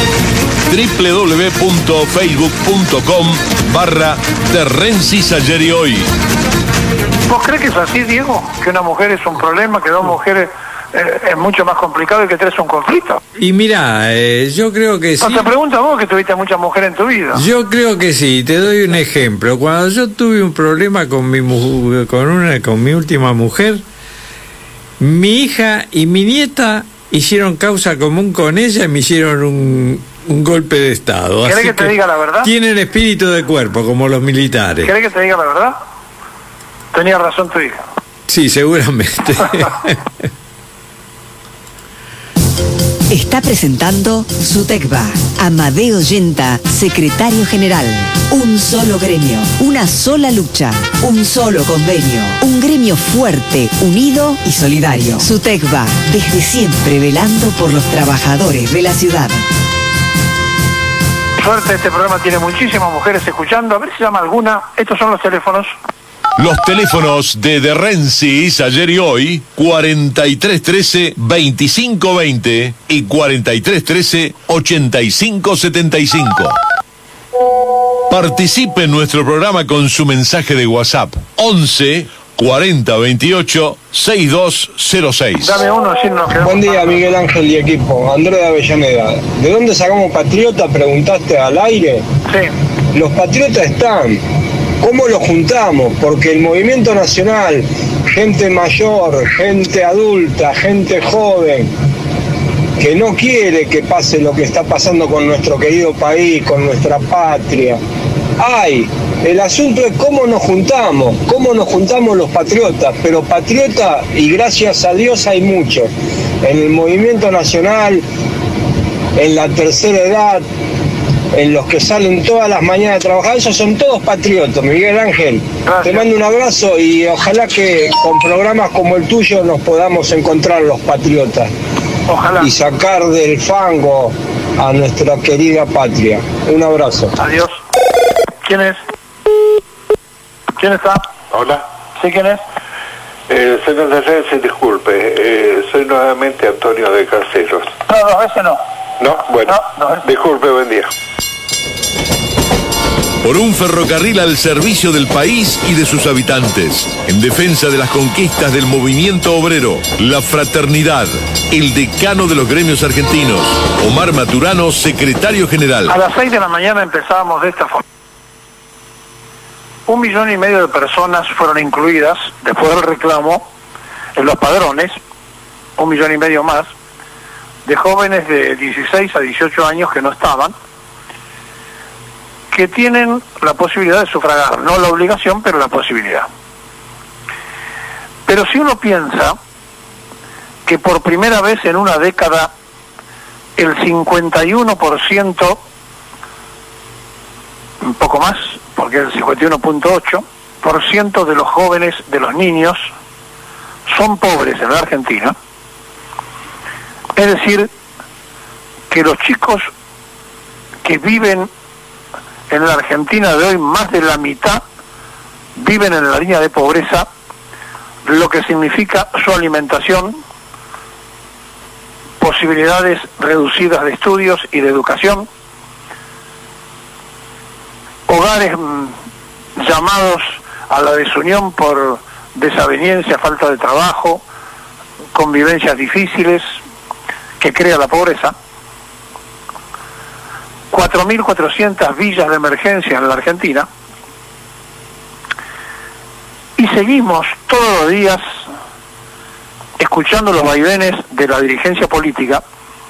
www.facebook.com/Rensis ayer y hoy. ¿Vos crees que es así, Diego? Que una mujer es un problema, que 2 mujeres es mucho más complicado y que 3 es un conflicto. Y mirá, yo creo que sí. No te pregunto a vos, que tuviste muchas mujeres en tu vida. Yo creo que sí, te doy un ejemplo. Cuando yo tuve un problema con mi última mujer, mi hija y mi nieta hicieron causa común con ella y me hicieron un golpe de estado. ¿Querés que te diga la verdad? Tienen espíritu de cuerpo, como los militares. ¿Querés que te diga la verdad? Tenía razón tu hija. Sí, seguramente. Está presentando SUTECBA. Amadeo Yenta, secretario general. Un solo gremio, una sola lucha, un solo convenio. Un gremio fuerte, unido y solidario. SUTECBA, desde siempre velando por los trabajadores de la ciudad. Suerte, este programa tiene muchísimas mujeres escuchando. A ver si llama alguna. Estos son los teléfonos. Los teléfonos de Rensis ayer y hoy, 4313-2520 y 4313-8575. Participe en nuestro programa con su mensaje de WhatsApp 11 4028-6206. Dame uno, si nos quedamos. Buen día, Miguel Ángel y equipo. Andrés de Avellaneda. ¿De dónde sacamos patriota? Preguntaste al aire. Sí. Los patriotas están. ¿Cómo los juntamos? Porque el movimiento nacional, gente mayor, gente adulta, gente joven, que no quiere que pase lo que está pasando con nuestro querido país, con nuestra patria. El asunto es cómo nos juntamos los patriotas, pero patriotas, y gracias a Dios hay muchos, en el movimiento nacional, en la tercera edad, en los que salen todas las mañanas a trabajar, esos son todos patriotas, Miguel Ángel. Gracias. Te mando un abrazo y ojalá que con programas como el tuyo nos podamos encontrar los patriotas. Ojalá. Y sacar del fango a nuestra querida patria. Un abrazo. Adiós. ¿Quién es? ¿Quién está? Hola. ¿Sí, quién es? Señor Dallense, disculpe, soy nuevamente Antonio de Caseros. No, 2 veces no. ¿No? Bueno, no. Disculpe, buen día. Por un ferrocarril al servicio del país y de sus habitantes, en defensa de las conquistas del movimiento obrero, la fraternidad, el decano de los gremios argentinos, Omar Maturano, secretario general. A las 6 de la mañana empezábamos de esta forma. 1,5 millones de personas fueron incluidas, después del reclamo, en los padrones, 1,5 millones más, de jóvenes de 16 a 18 años que no estaban, que tienen la posibilidad de sufragar, no la obligación, pero la posibilidad. Pero si uno piensa que por primera vez en una década el 51%, un poco más, porque el 51.8% de los jóvenes, de los niños, son pobres en la Argentina, es decir, que los chicos que viven en la Argentina de hoy, más de la mitad viven en la línea de pobreza, lo que significa su alimentación, posibilidades reducidas de estudios y de educación, hogares llamados a la desunión por desaveniencia, falta de trabajo, convivencias difíciles que crea la pobreza. 4.400 villas de emergencia en la Argentina, y seguimos todos los días escuchando los vaivenes de la dirigencia política.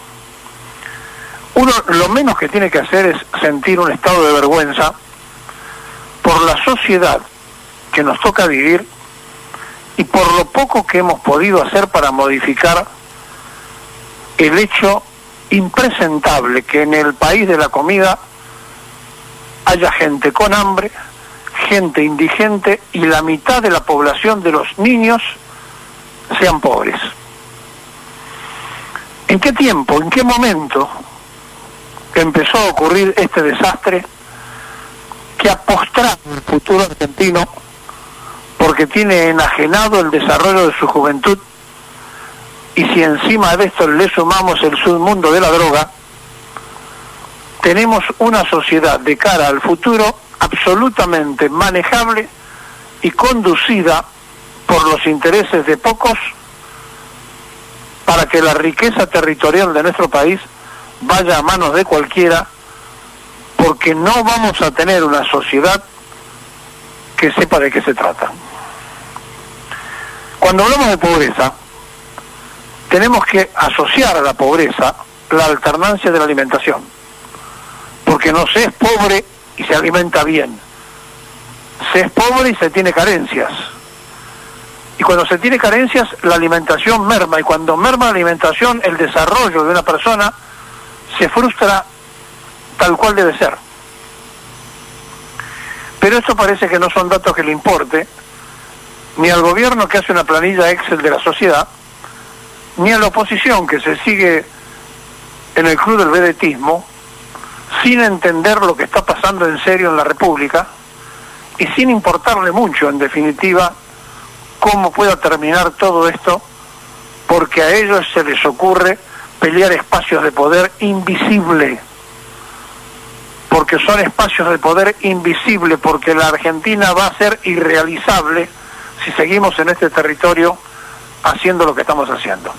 Uno lo menos que tiene que hacer es sentir un estado de vergüenza por la sociedad que nos toca vivir y por lo poco que hemos podido hacer para modificar el hecho impresentable que en el país de la comida haya gente con hambre, gente indigente y la mitad de la población de los niños sean pobres. ¿En qué tiempo, en qué momento empezó a ocurrir este desastre que ha postrado el futuro argentino porque tiene enajenado el desarrollo de su juventud? Y si encima de esto le sumamos el submundo de la droga, tenemos una sociedad de cara al futuro absolutamente manejable y conducida por los intereses de pocos para que la riqueza territorial de nuestro país vaya a manos de cualquiera, porque no vamos a tener una sociedad que sepa de qué se trata. Cuando hablamos de pobreza, tenemos que asociar a la pobreza la alternancia de la alimentación, porque no se es pobre y se alimenta bien, se es pobre y se tiene carencias, y cuando se tiene carencias la alimentación merma, y cuando merma la alimentación el desarrollo de una persona se frustra tal cual debe ser. Pero esto parece que no son datos que le importe ni al gobierno que hace una planilla Excel de la sociedad, ni a la oposición que se sigue en el club del vedetismo sin entender lo que está pasando en serio en la República y sin importarle mucho, en definitiva, cómo pueda terminar todo esto, porque a ellos se les ocurre pelear espacios de poder invisible, porque son espacios de poder invisible, porque la Argentina va a ser irrealizable si seguimos en este territorio haciendo lo que estamos haciendo.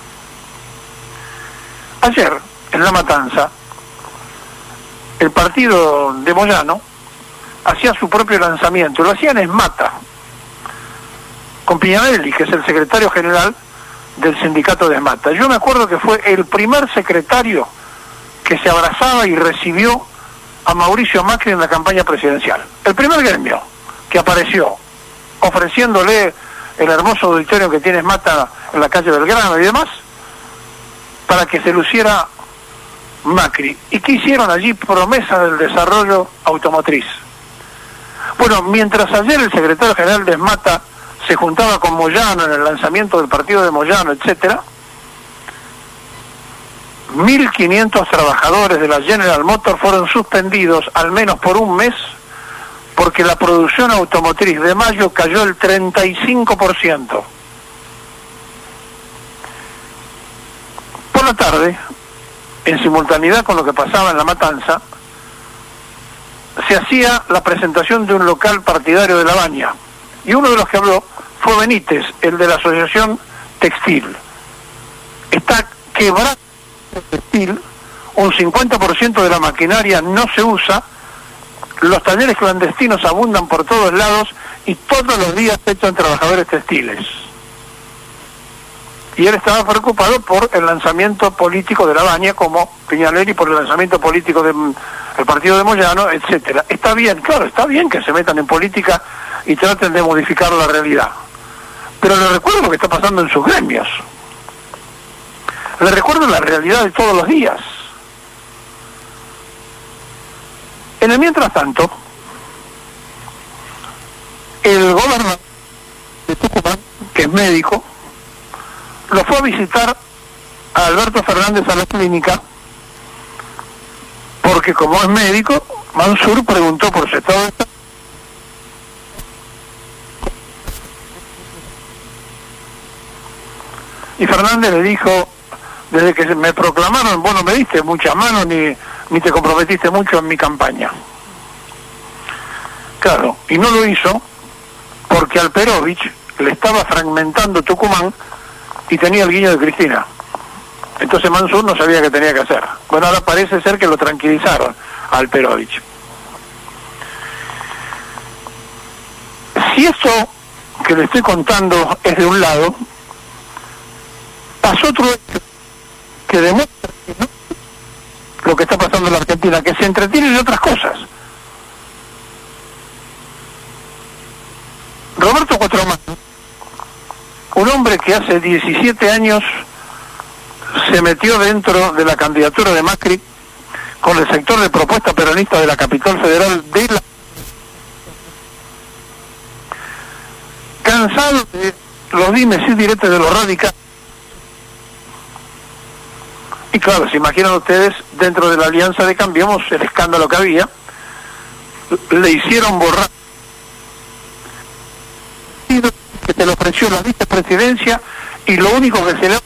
Ayer, en La Matanza, el partido de Moyano hacía su propio lanzamiento, lo hacían en Mata, con Piñanelli, que es el secretario general del sindicato de Esmata. Yo me acuerdo que fue el primer secretario que se abrazaba y recibió a Mauricio Macri en la campaña presidencial. El primer gremio que apareció ofreciéndole el hermoso auditorio que tiene Esmata en la calle Belgrano y demás, para que se luciera Macri. ¿Y qué hicieron allí? Promesa del desarrollo automotriz. Bueno, mientras ayer el secretario general de Esmata se juntaba con Moyano en el lanzamiento del partido de Moyano, etcétera, 1.500 trabajadores de la General Motors fueron suspendidos al menos por un mes porque la producción automotriz de mayo cayó el 35%. Por la tarde, en simultaneidad con lo que pasaba en La Matanza, se hacía la presentación de un local partidario de La Baña, y uno de los que habló fue Benítez, el de la Asociación Textil. Está quebrado el textil, un 50% de la maquinaria no se usa, los talleres clandestinos abundan por todos lados y todos los días se echan trabajadores textiles. Y él estaba preocupado por el lanzamiento político de La Baña, como Piñanelli por el lanzamiento político del partido de Moyano, etcétera. Está bien, claro, está bien que se metan en política y traten de modificar la realidad. Pero les recuerdo lo que está pasando en sus gremios. Les recuerdo la realidad de todos los días. En el mientras tanto, el gobernador de Tucumán, que es médico, lo fue a visitar a Alberto Fernández a la clínica, porque como es médico, Mansur preguntó por su estado de salud. Y Fernández le dijo, desde que me proclamaron, vos no me diste muchas manos ni te comprometiste mucho en mi campaña. Claro, y no lo hizo porque Alperovich le estaba fragmentando Tucumán y tenía el guiño de Cristina. Entonces Mansur no sabía qué tenía que hacer. Bueno, ahora parece ser que lo tranquilizaron a Alperovich. Si esto que le estoy contando es de un lado, pasó otro hecho que demuestra que no lo que está pasando en la Argentina, que se entretiene en otras cosas. Roberto Cuatromano, un hombre que hace 17 años se metió dentro de la candidatura de Macri con el sector de propuesta peronista de la capital federal de la... Cansado de los dimes y diretes de los radicales. Y claro, se imaginan ustedes, dentro de la Alianza de Cambiemos, el escándalo que había, le hicieron borrar que se le ofreció la vicepresidencia y lo único que se le...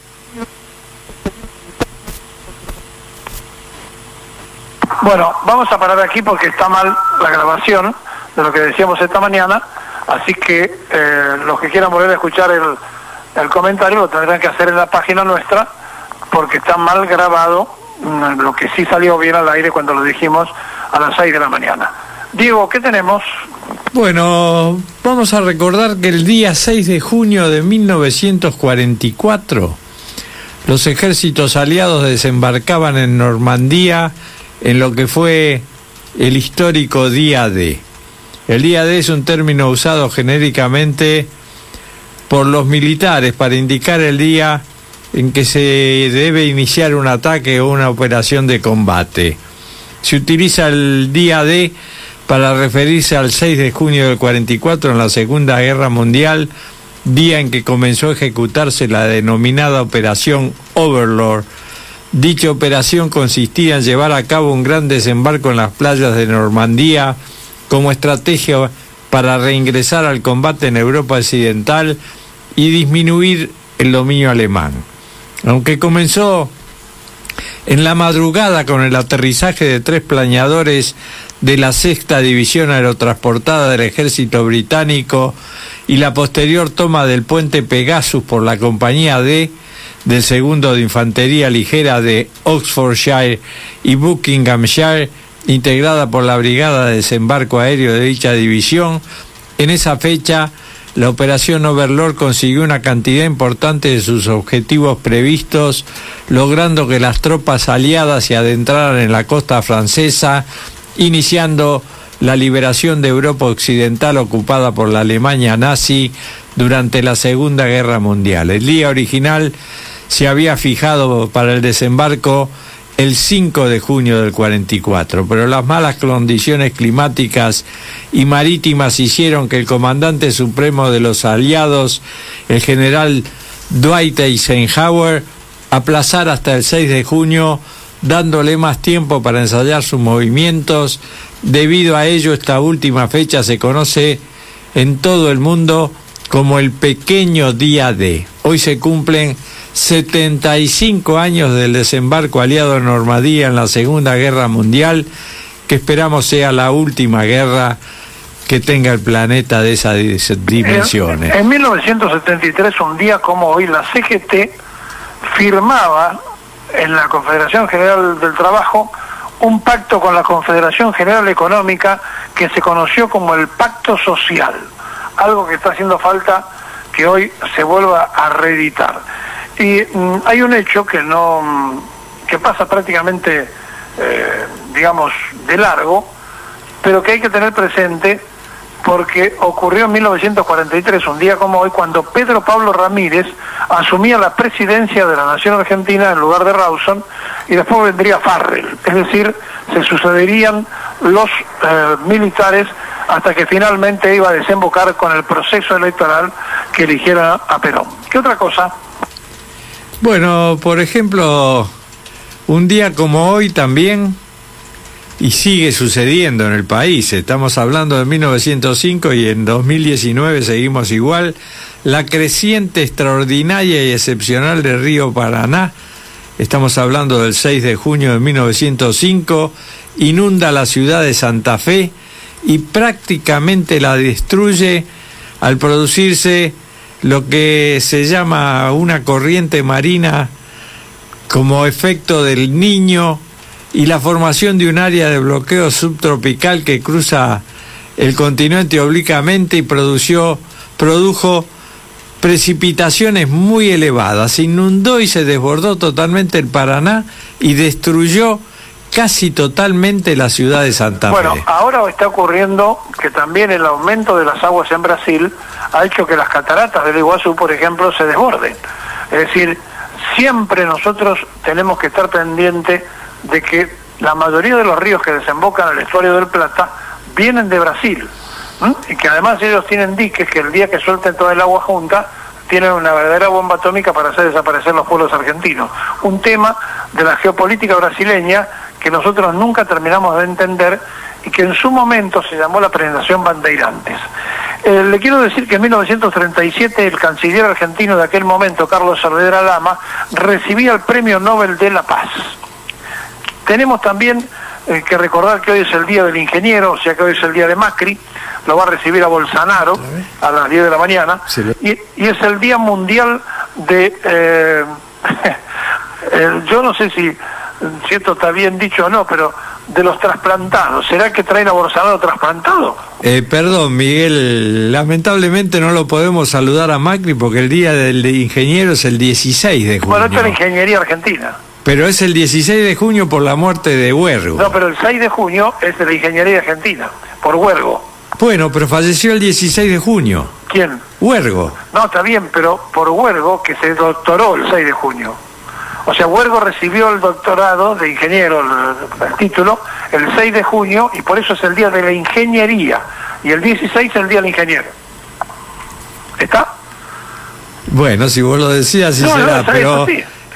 Bueno, vamos a parar aquí porque está mal la grabación de lo que decíamos esta mañana, así que los que quieran volver a escuchar el comentario lo tendrán que hacer en la página nuestra, porque está mal grabado lo que sí salió bien al aire cuando lo dijimos a las 6 de la mañana. Diego, ¿qué tenemos? Bueno, vamos a recordar que el día 6 de junio de 1944 los ejércitos aliados desembarcaban en Normandía en lo que fue el histórico Día D. El Día D es un término usado genéricamente por los militares para indicar el día en que se debe iniciar un ataque o una operación de combate. Se utiliza el Día D para referirse al 6 de junio del 44 en la Segunda Guerra Mundial, día en que comenzó a ejecutarse la denominada Operación Overlord. Dicha operación consistía en llevar a cabo un gran desembarco en las playas de Normandía como estrategia para reingresar al combate en Europa Occidental y disminuir el dominio alemán. Aunque comenzó en la madrugada con el aterrizaje de 3 planeadores de la 6ª División Aerotransportada del Ejército Británico y la posterior toma del puente Pegasus por la Compañía D del 2º de Infantería Ligera de Oxfordshire y Buckinghamshire, integrada por la Brigada de Desembarco Aéreo de dicha división. En esa fecha, la Operación Overlord consiguió una cantidad importante de sus objetivos previstos, logrando que las tropas aliadas se adentraran en la costa francesa, iniciando la liberación de Europa Occidental ocupada por la Alemania nazi durante la Segunda Guerra Mundial. El día original se había fijado para el desembarco el 5 de junio del 44, pero las malas condiciones climáticas y marítimas hicieron que el comandante supremo de los aliados, el general Dwight Eisenhower, aplazara hasta el 6 de junio, dándole más tiempo para ensayar sus movimientos. Debido a ello, esta última fecha se conoce en todo el mundo como el Pequeño Día D. Hoy se cumplen 75 años del desembarco aliado en Normandía en la Segunda Guerra Mundial, que esperamos sea la última guerra que tenga el planeta de esas dimensiones. En 1973, un día como hoy, la CGT firmaba en la Confederación General del Trabajo un pacto con la Confederación General Económica que se conoció como el Pacto Social, algo que está haciendo falta que hoy se vuelva a reeditar. Y hay un hecho que pasa prácticamente, digamos, de largo, pero que hay que tener presente porque ocurrió en 1943, un día como hoy, cuando Pedro Pablo Ramírez asumía la presidencia de la Nación Argentina en lugar de Rawson, y después vendría Farrell, es decir, se sucederían los militares hasta que finalmente iba a desembocar con el proceso electoral que eligiera a Perón. ¿Qué otra cosa? Bueno, por ejemplo, un día como hoy también, y sigue sucediendo en el país, estamos hablando de 1905 y en 2019 seguimos igual, la creciente extraordinaria y excepcional del río Paraná, estamos hablando del 6 de junio de 1905, inunda la ciudad de Santa Fe y prácticamente la destruye al producirse lo que se llama una corriente marina como efecto del Niño y la formación de un área de bloqueo subtropical que cruza el continente oblicuamente y produjo precipitaciones muy elevadas. Se inundó y se desbordó totalmente el Paraná y destruyó casi totalmente la ciudad de Santa Fe. Bueno, ahora está ocurriendo que también el aumento de las aguas en Brasil ha hecho que las cataratas del Iguazú, por ejemplo, se desborden. Es decir, siempre nosotros tenemos que estar pendientes de que la mayoría de los ríos que desembocan al estuario del Plata vienen de Brasil, y que además ellos tienen diques que el día que suelten toda el agua junta tienen una verdadera bomba atómica para hacer desaparecer los pueblos argentinos. Un tema de la geopolítica brasileña que nosotros nunca terminamos de entender y que en su momento se llamó la Operación Bandeirantes. Le quiero decir que en 1937 el canciller argentino de aquel momento, Carlos Saavedra Lama, recibía el Premio Nobel de la Paz. Tenemos también que recordar que hoy es el Día del Ingeniero, o sea que hoy es el Día de Macri, lo va a recibir a Bolsonaro a las 10 de la mañana, y es el Día Mundial de... yo no sé si esto está bien dicho o no, pero de los trasplantados. ¿Será que traen a Bolsonaro trasplantado? Perdón, Miguel, lamentablemente no lo podemos saludar a Macri porque el Día del Ingeniero es el 16 de junio. Bueno, esto es la ingeniería argentina. Pero es el 16 de junio por la muerte de Huergo. No, pero el 6 de junio es de la ingeniería argentina, por Huergo. Bueno, pero falleció el 16 de junio. ¿Quién? Huergo. No, está bien, pero por Huergo, que se doctoró el 6 de junio. O sea, Huergo recibió el doctorado de ingeniero, el título, el 6 de junio, y por eso es el Día de la Ingeniería. Y el 16 es el Día del Ingeniero. ¿Está? Bueno, si vos lo decías, sí será, pero...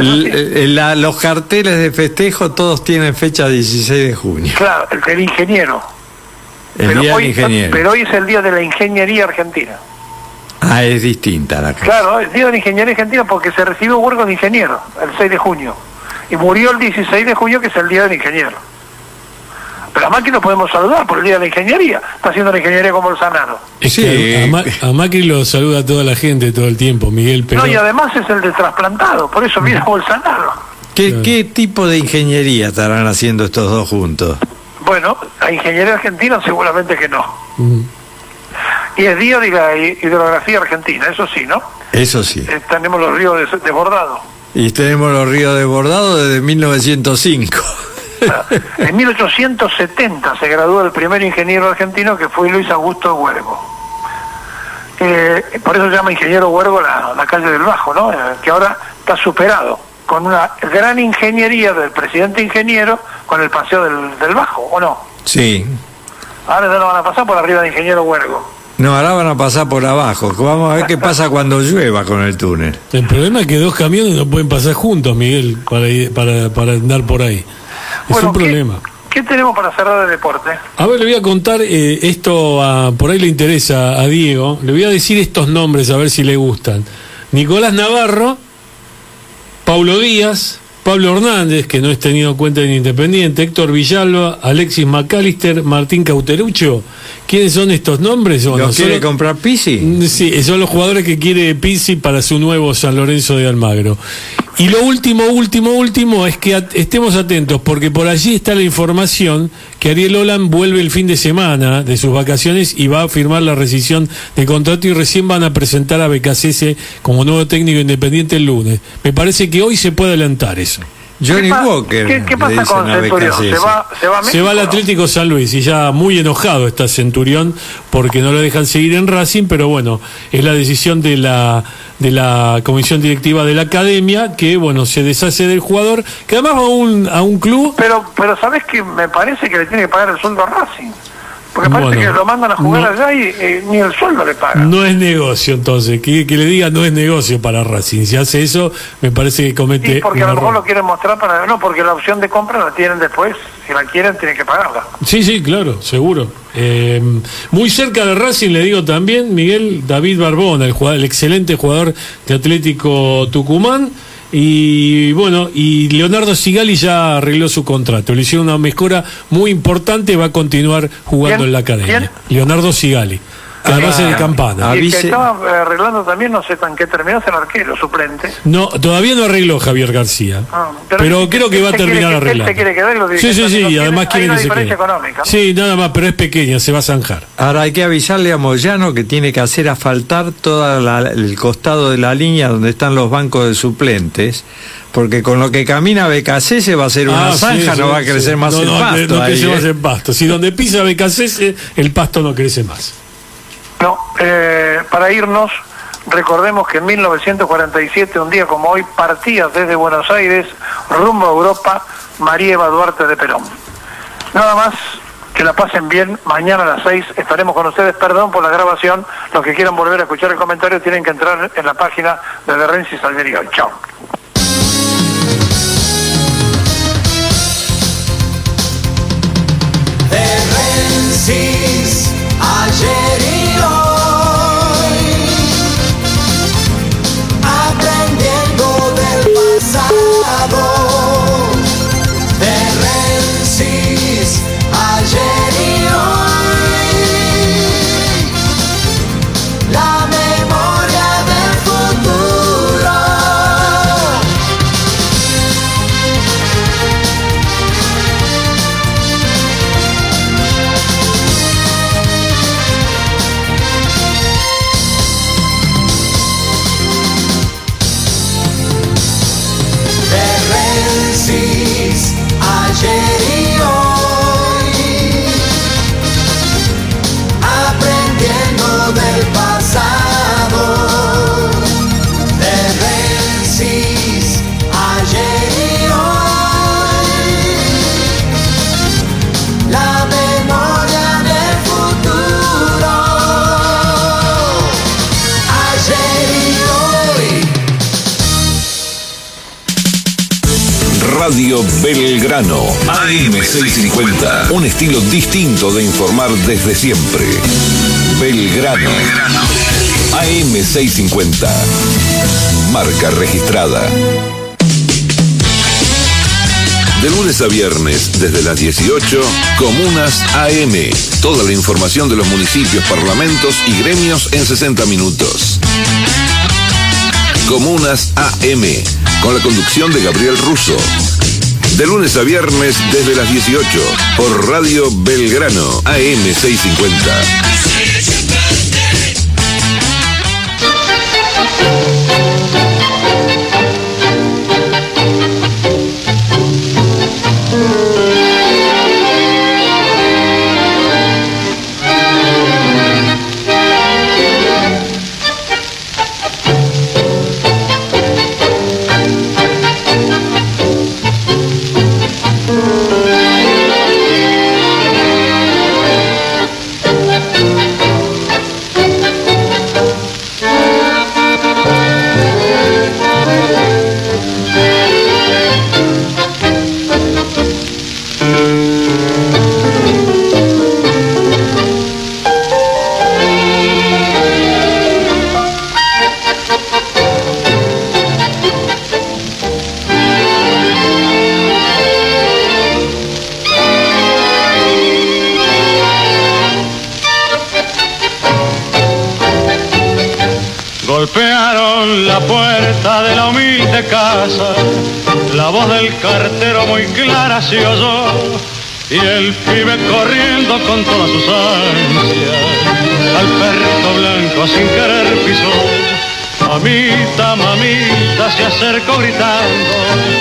los carteles de festejo todos tienen fecha 16 de junio. Claro, el del ingeniero. El Día del Ingeniero. Pero hoy es el Día de la Ingeniería Argentina. Ah, es distinta la cosa. Claro, es Día de la Ingeniería Argentina porque se recibió Huergo de ingeniero el 6 de junio. Y murió el 16 de junio, que es el Día del Ingeniero. Pero a Macri lo podemos saludar por el Día de la Ingeniería. Está haciendo la ingeniería con Bolsonaro. Es que a Macri lo saluda toda la gente todo el tiempo, Miguel. Pero... No, y además es el de trasplantado, por eso mira a Bolsonaro. ¿Qué tipo de ingeniería estarán haciendo estos dos juntos? Bueno, la ingeniería argentina seguramente que no. Y es día de la hidrografía argentina, eso sí, ¿no? Eso sí. Tenemos los ríos desbordados. Y tenemos los ríos desbordados desde 1905. En 1870 se graduó el primer ingeniero argentino, que fue Luis Augusto Huergo. Por eso se llama ingeniero Huergo la calle del Bajo, ¿no? Que ahora está superado, con una gran ingeniería del presidente ingeniero, con el paseo del Bajo, ¿o no? Sí. Ahora ya no van a pasar por arriba de ingeniero Huergo. No, ahora van a pasar por abajo. Vamos a ver qué pasa cuando llueva con el túnel. El problema es que dos camiones no pueden pasar juntos, Miguel, para andar por ahí. Es un problema. ¿Qué tenemos para cerrar de deporte? A ver, le voy a contar esto, por ahí le interesa a Diego. Le voy a decir estos nombres a ver si le gustan. Nicolás Navarro, Paulo Díaz, Pablo Hernández, que no es tenido en cuenta en Independiente, Héctor Villalba, Alexis McAllister, Martín Cauteruccio. ¿Quiénes son estos nombres? ¿Los quiere comprar Pizzi? Sí, son los jugadores que quiere Pizzi para su nuevo San Lorenzo de Almagro. Y lo último es que estemos atentos, porque por allí está la información que Ariel Holland vuelve el fin de semana de sus vacaciones y va a firmar la rescisión de contrato, y recién van a presentar a Becasese como nuevo técnico Independiente el lunes. Me parece que hoy se puede adelantar eso. Johnny Walker. ¿Qué pasa con Centurión? Se va al Atlético San Luis, y ya muy enojado está Centurión porque no lo dejan seguir en Racing, pero bueno, es la decisión de la comisión directiva de la academia, que bueno, se deshace del jugador, que además va a un club. Pero ¿sabés qué? Me parece que le tiene que pagar el sueldo a Racing. Porque parece que lo mandan a jugar allá y ni el sueldo le pagan. No es negocio, entonces, que le diga no es negocio para Racing. Si hace eso, me parece que comete sí, porque a lo mejor lo quieren mostrar para... No, porque la opción de compra la tienen después. Si la quieren, tienen que pagarla. Sí, claro, seguro. Muy cerca de Racing, le digo también, Miguel, David Barbona, el excelente jugador de Atlético Tucumán. Y bueno, y Leonardo Sigali ya arregló su contrato, le hicieron una mejora muy importante, va a continuar jugando en la academia. ¿Quién? Leonardo Sigali, que además es de Campana. Y el que estaba arreglando también, no sé en qué terminó, es el arquero suplente. No, todavía no arregló Javier García, pero creo que va a terminar arreglando. Sí, y además quiere que se quede. Sí, nada más, pero es pequeña, se va a zanjar. Ahora hay que avisarle a Moyano que tiene que hacer asfaltar todo el costado de la línea donde están los bancos de suplentes, porque con lo que camina Becasese va a ser una zanja, no va a crecer más el pasto. No crece más el pasto. Si donde pisa Becasese, el pasto no crece más. No, para irnos, recordemos que en 1947, un día como hoy, partía desde Buenos Aires rumbo a Europa María Eva Duarte de Perón. Nada más, que la pasen bien. Mañana a las 6 estaremos con ustedes. Perdón por la grabación. Los que quieran volver a escuchar el comentario tienen que entrar en la página de Renzi Salieri hoy. Chao. Ayer y hoy, aprendiendo del pasado, de Rensis, ayer y hoy, la memoria del futuro. Ayer y hoy, aprendiendo del pasado, de Rensis, ayer y hoy, la memoria del futuro, ayer y hoy. Radio Belgrano, AM650. Un estilo distinto de informar desde siempre. Belgrano. AM650. Marca registrada. De lunes a viernes, desde las 18, Comunas AM. Toda la información de los municipios, parlamentos y gremios en 60 minutos. Comunas AM, con la conducción de Gabriel Russo. De lunes a viernes, desde las 18, por Radio Belgrano, AM 650. Golpearon la puerta de la humilde casa, la voz del cartero muy clara se oyó, y el pibe corriendo con todas sus ansias, al perrito blanco sin querer pisó. Mamita, mamita, se acercó gritando,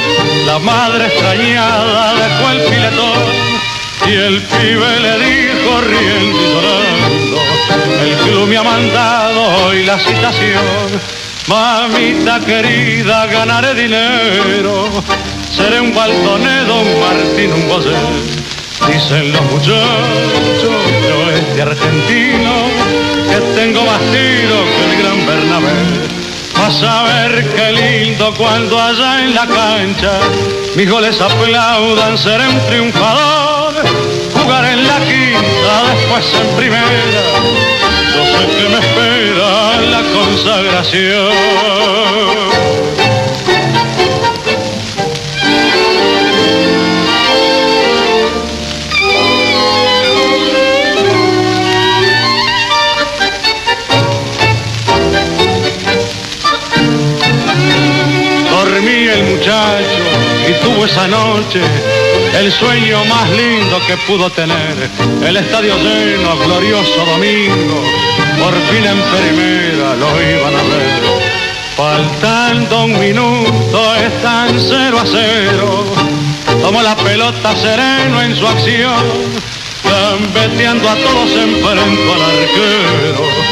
la madre extrañada dejó el filetón, y el pibe le dijo riendo y llorando, el club me ha mandado hoy la citación. Mamita querida, ganaré dinero, seré un Baldonedo, un Martín, un Boyer. Dicen los muchachos de oeste argentino que tengo más tiro que el gran Bernabé. Vas a ver qué lindo cuando allá en la cancha mis goles aplaudan, seré un triunfador. Jugaré en la quinta, después en primera, yo sé que me espera la consagración. Dormí el muchacho y tuvo esa noche el sueño más lindo que pudo tener. El estadio lleno, glorioso domingo, por fin en primera lo iban a ver. Faltando un minuto están 0-0, tomó la pelota sereno en su acción, gambeteando a todos enfrentó al arquero.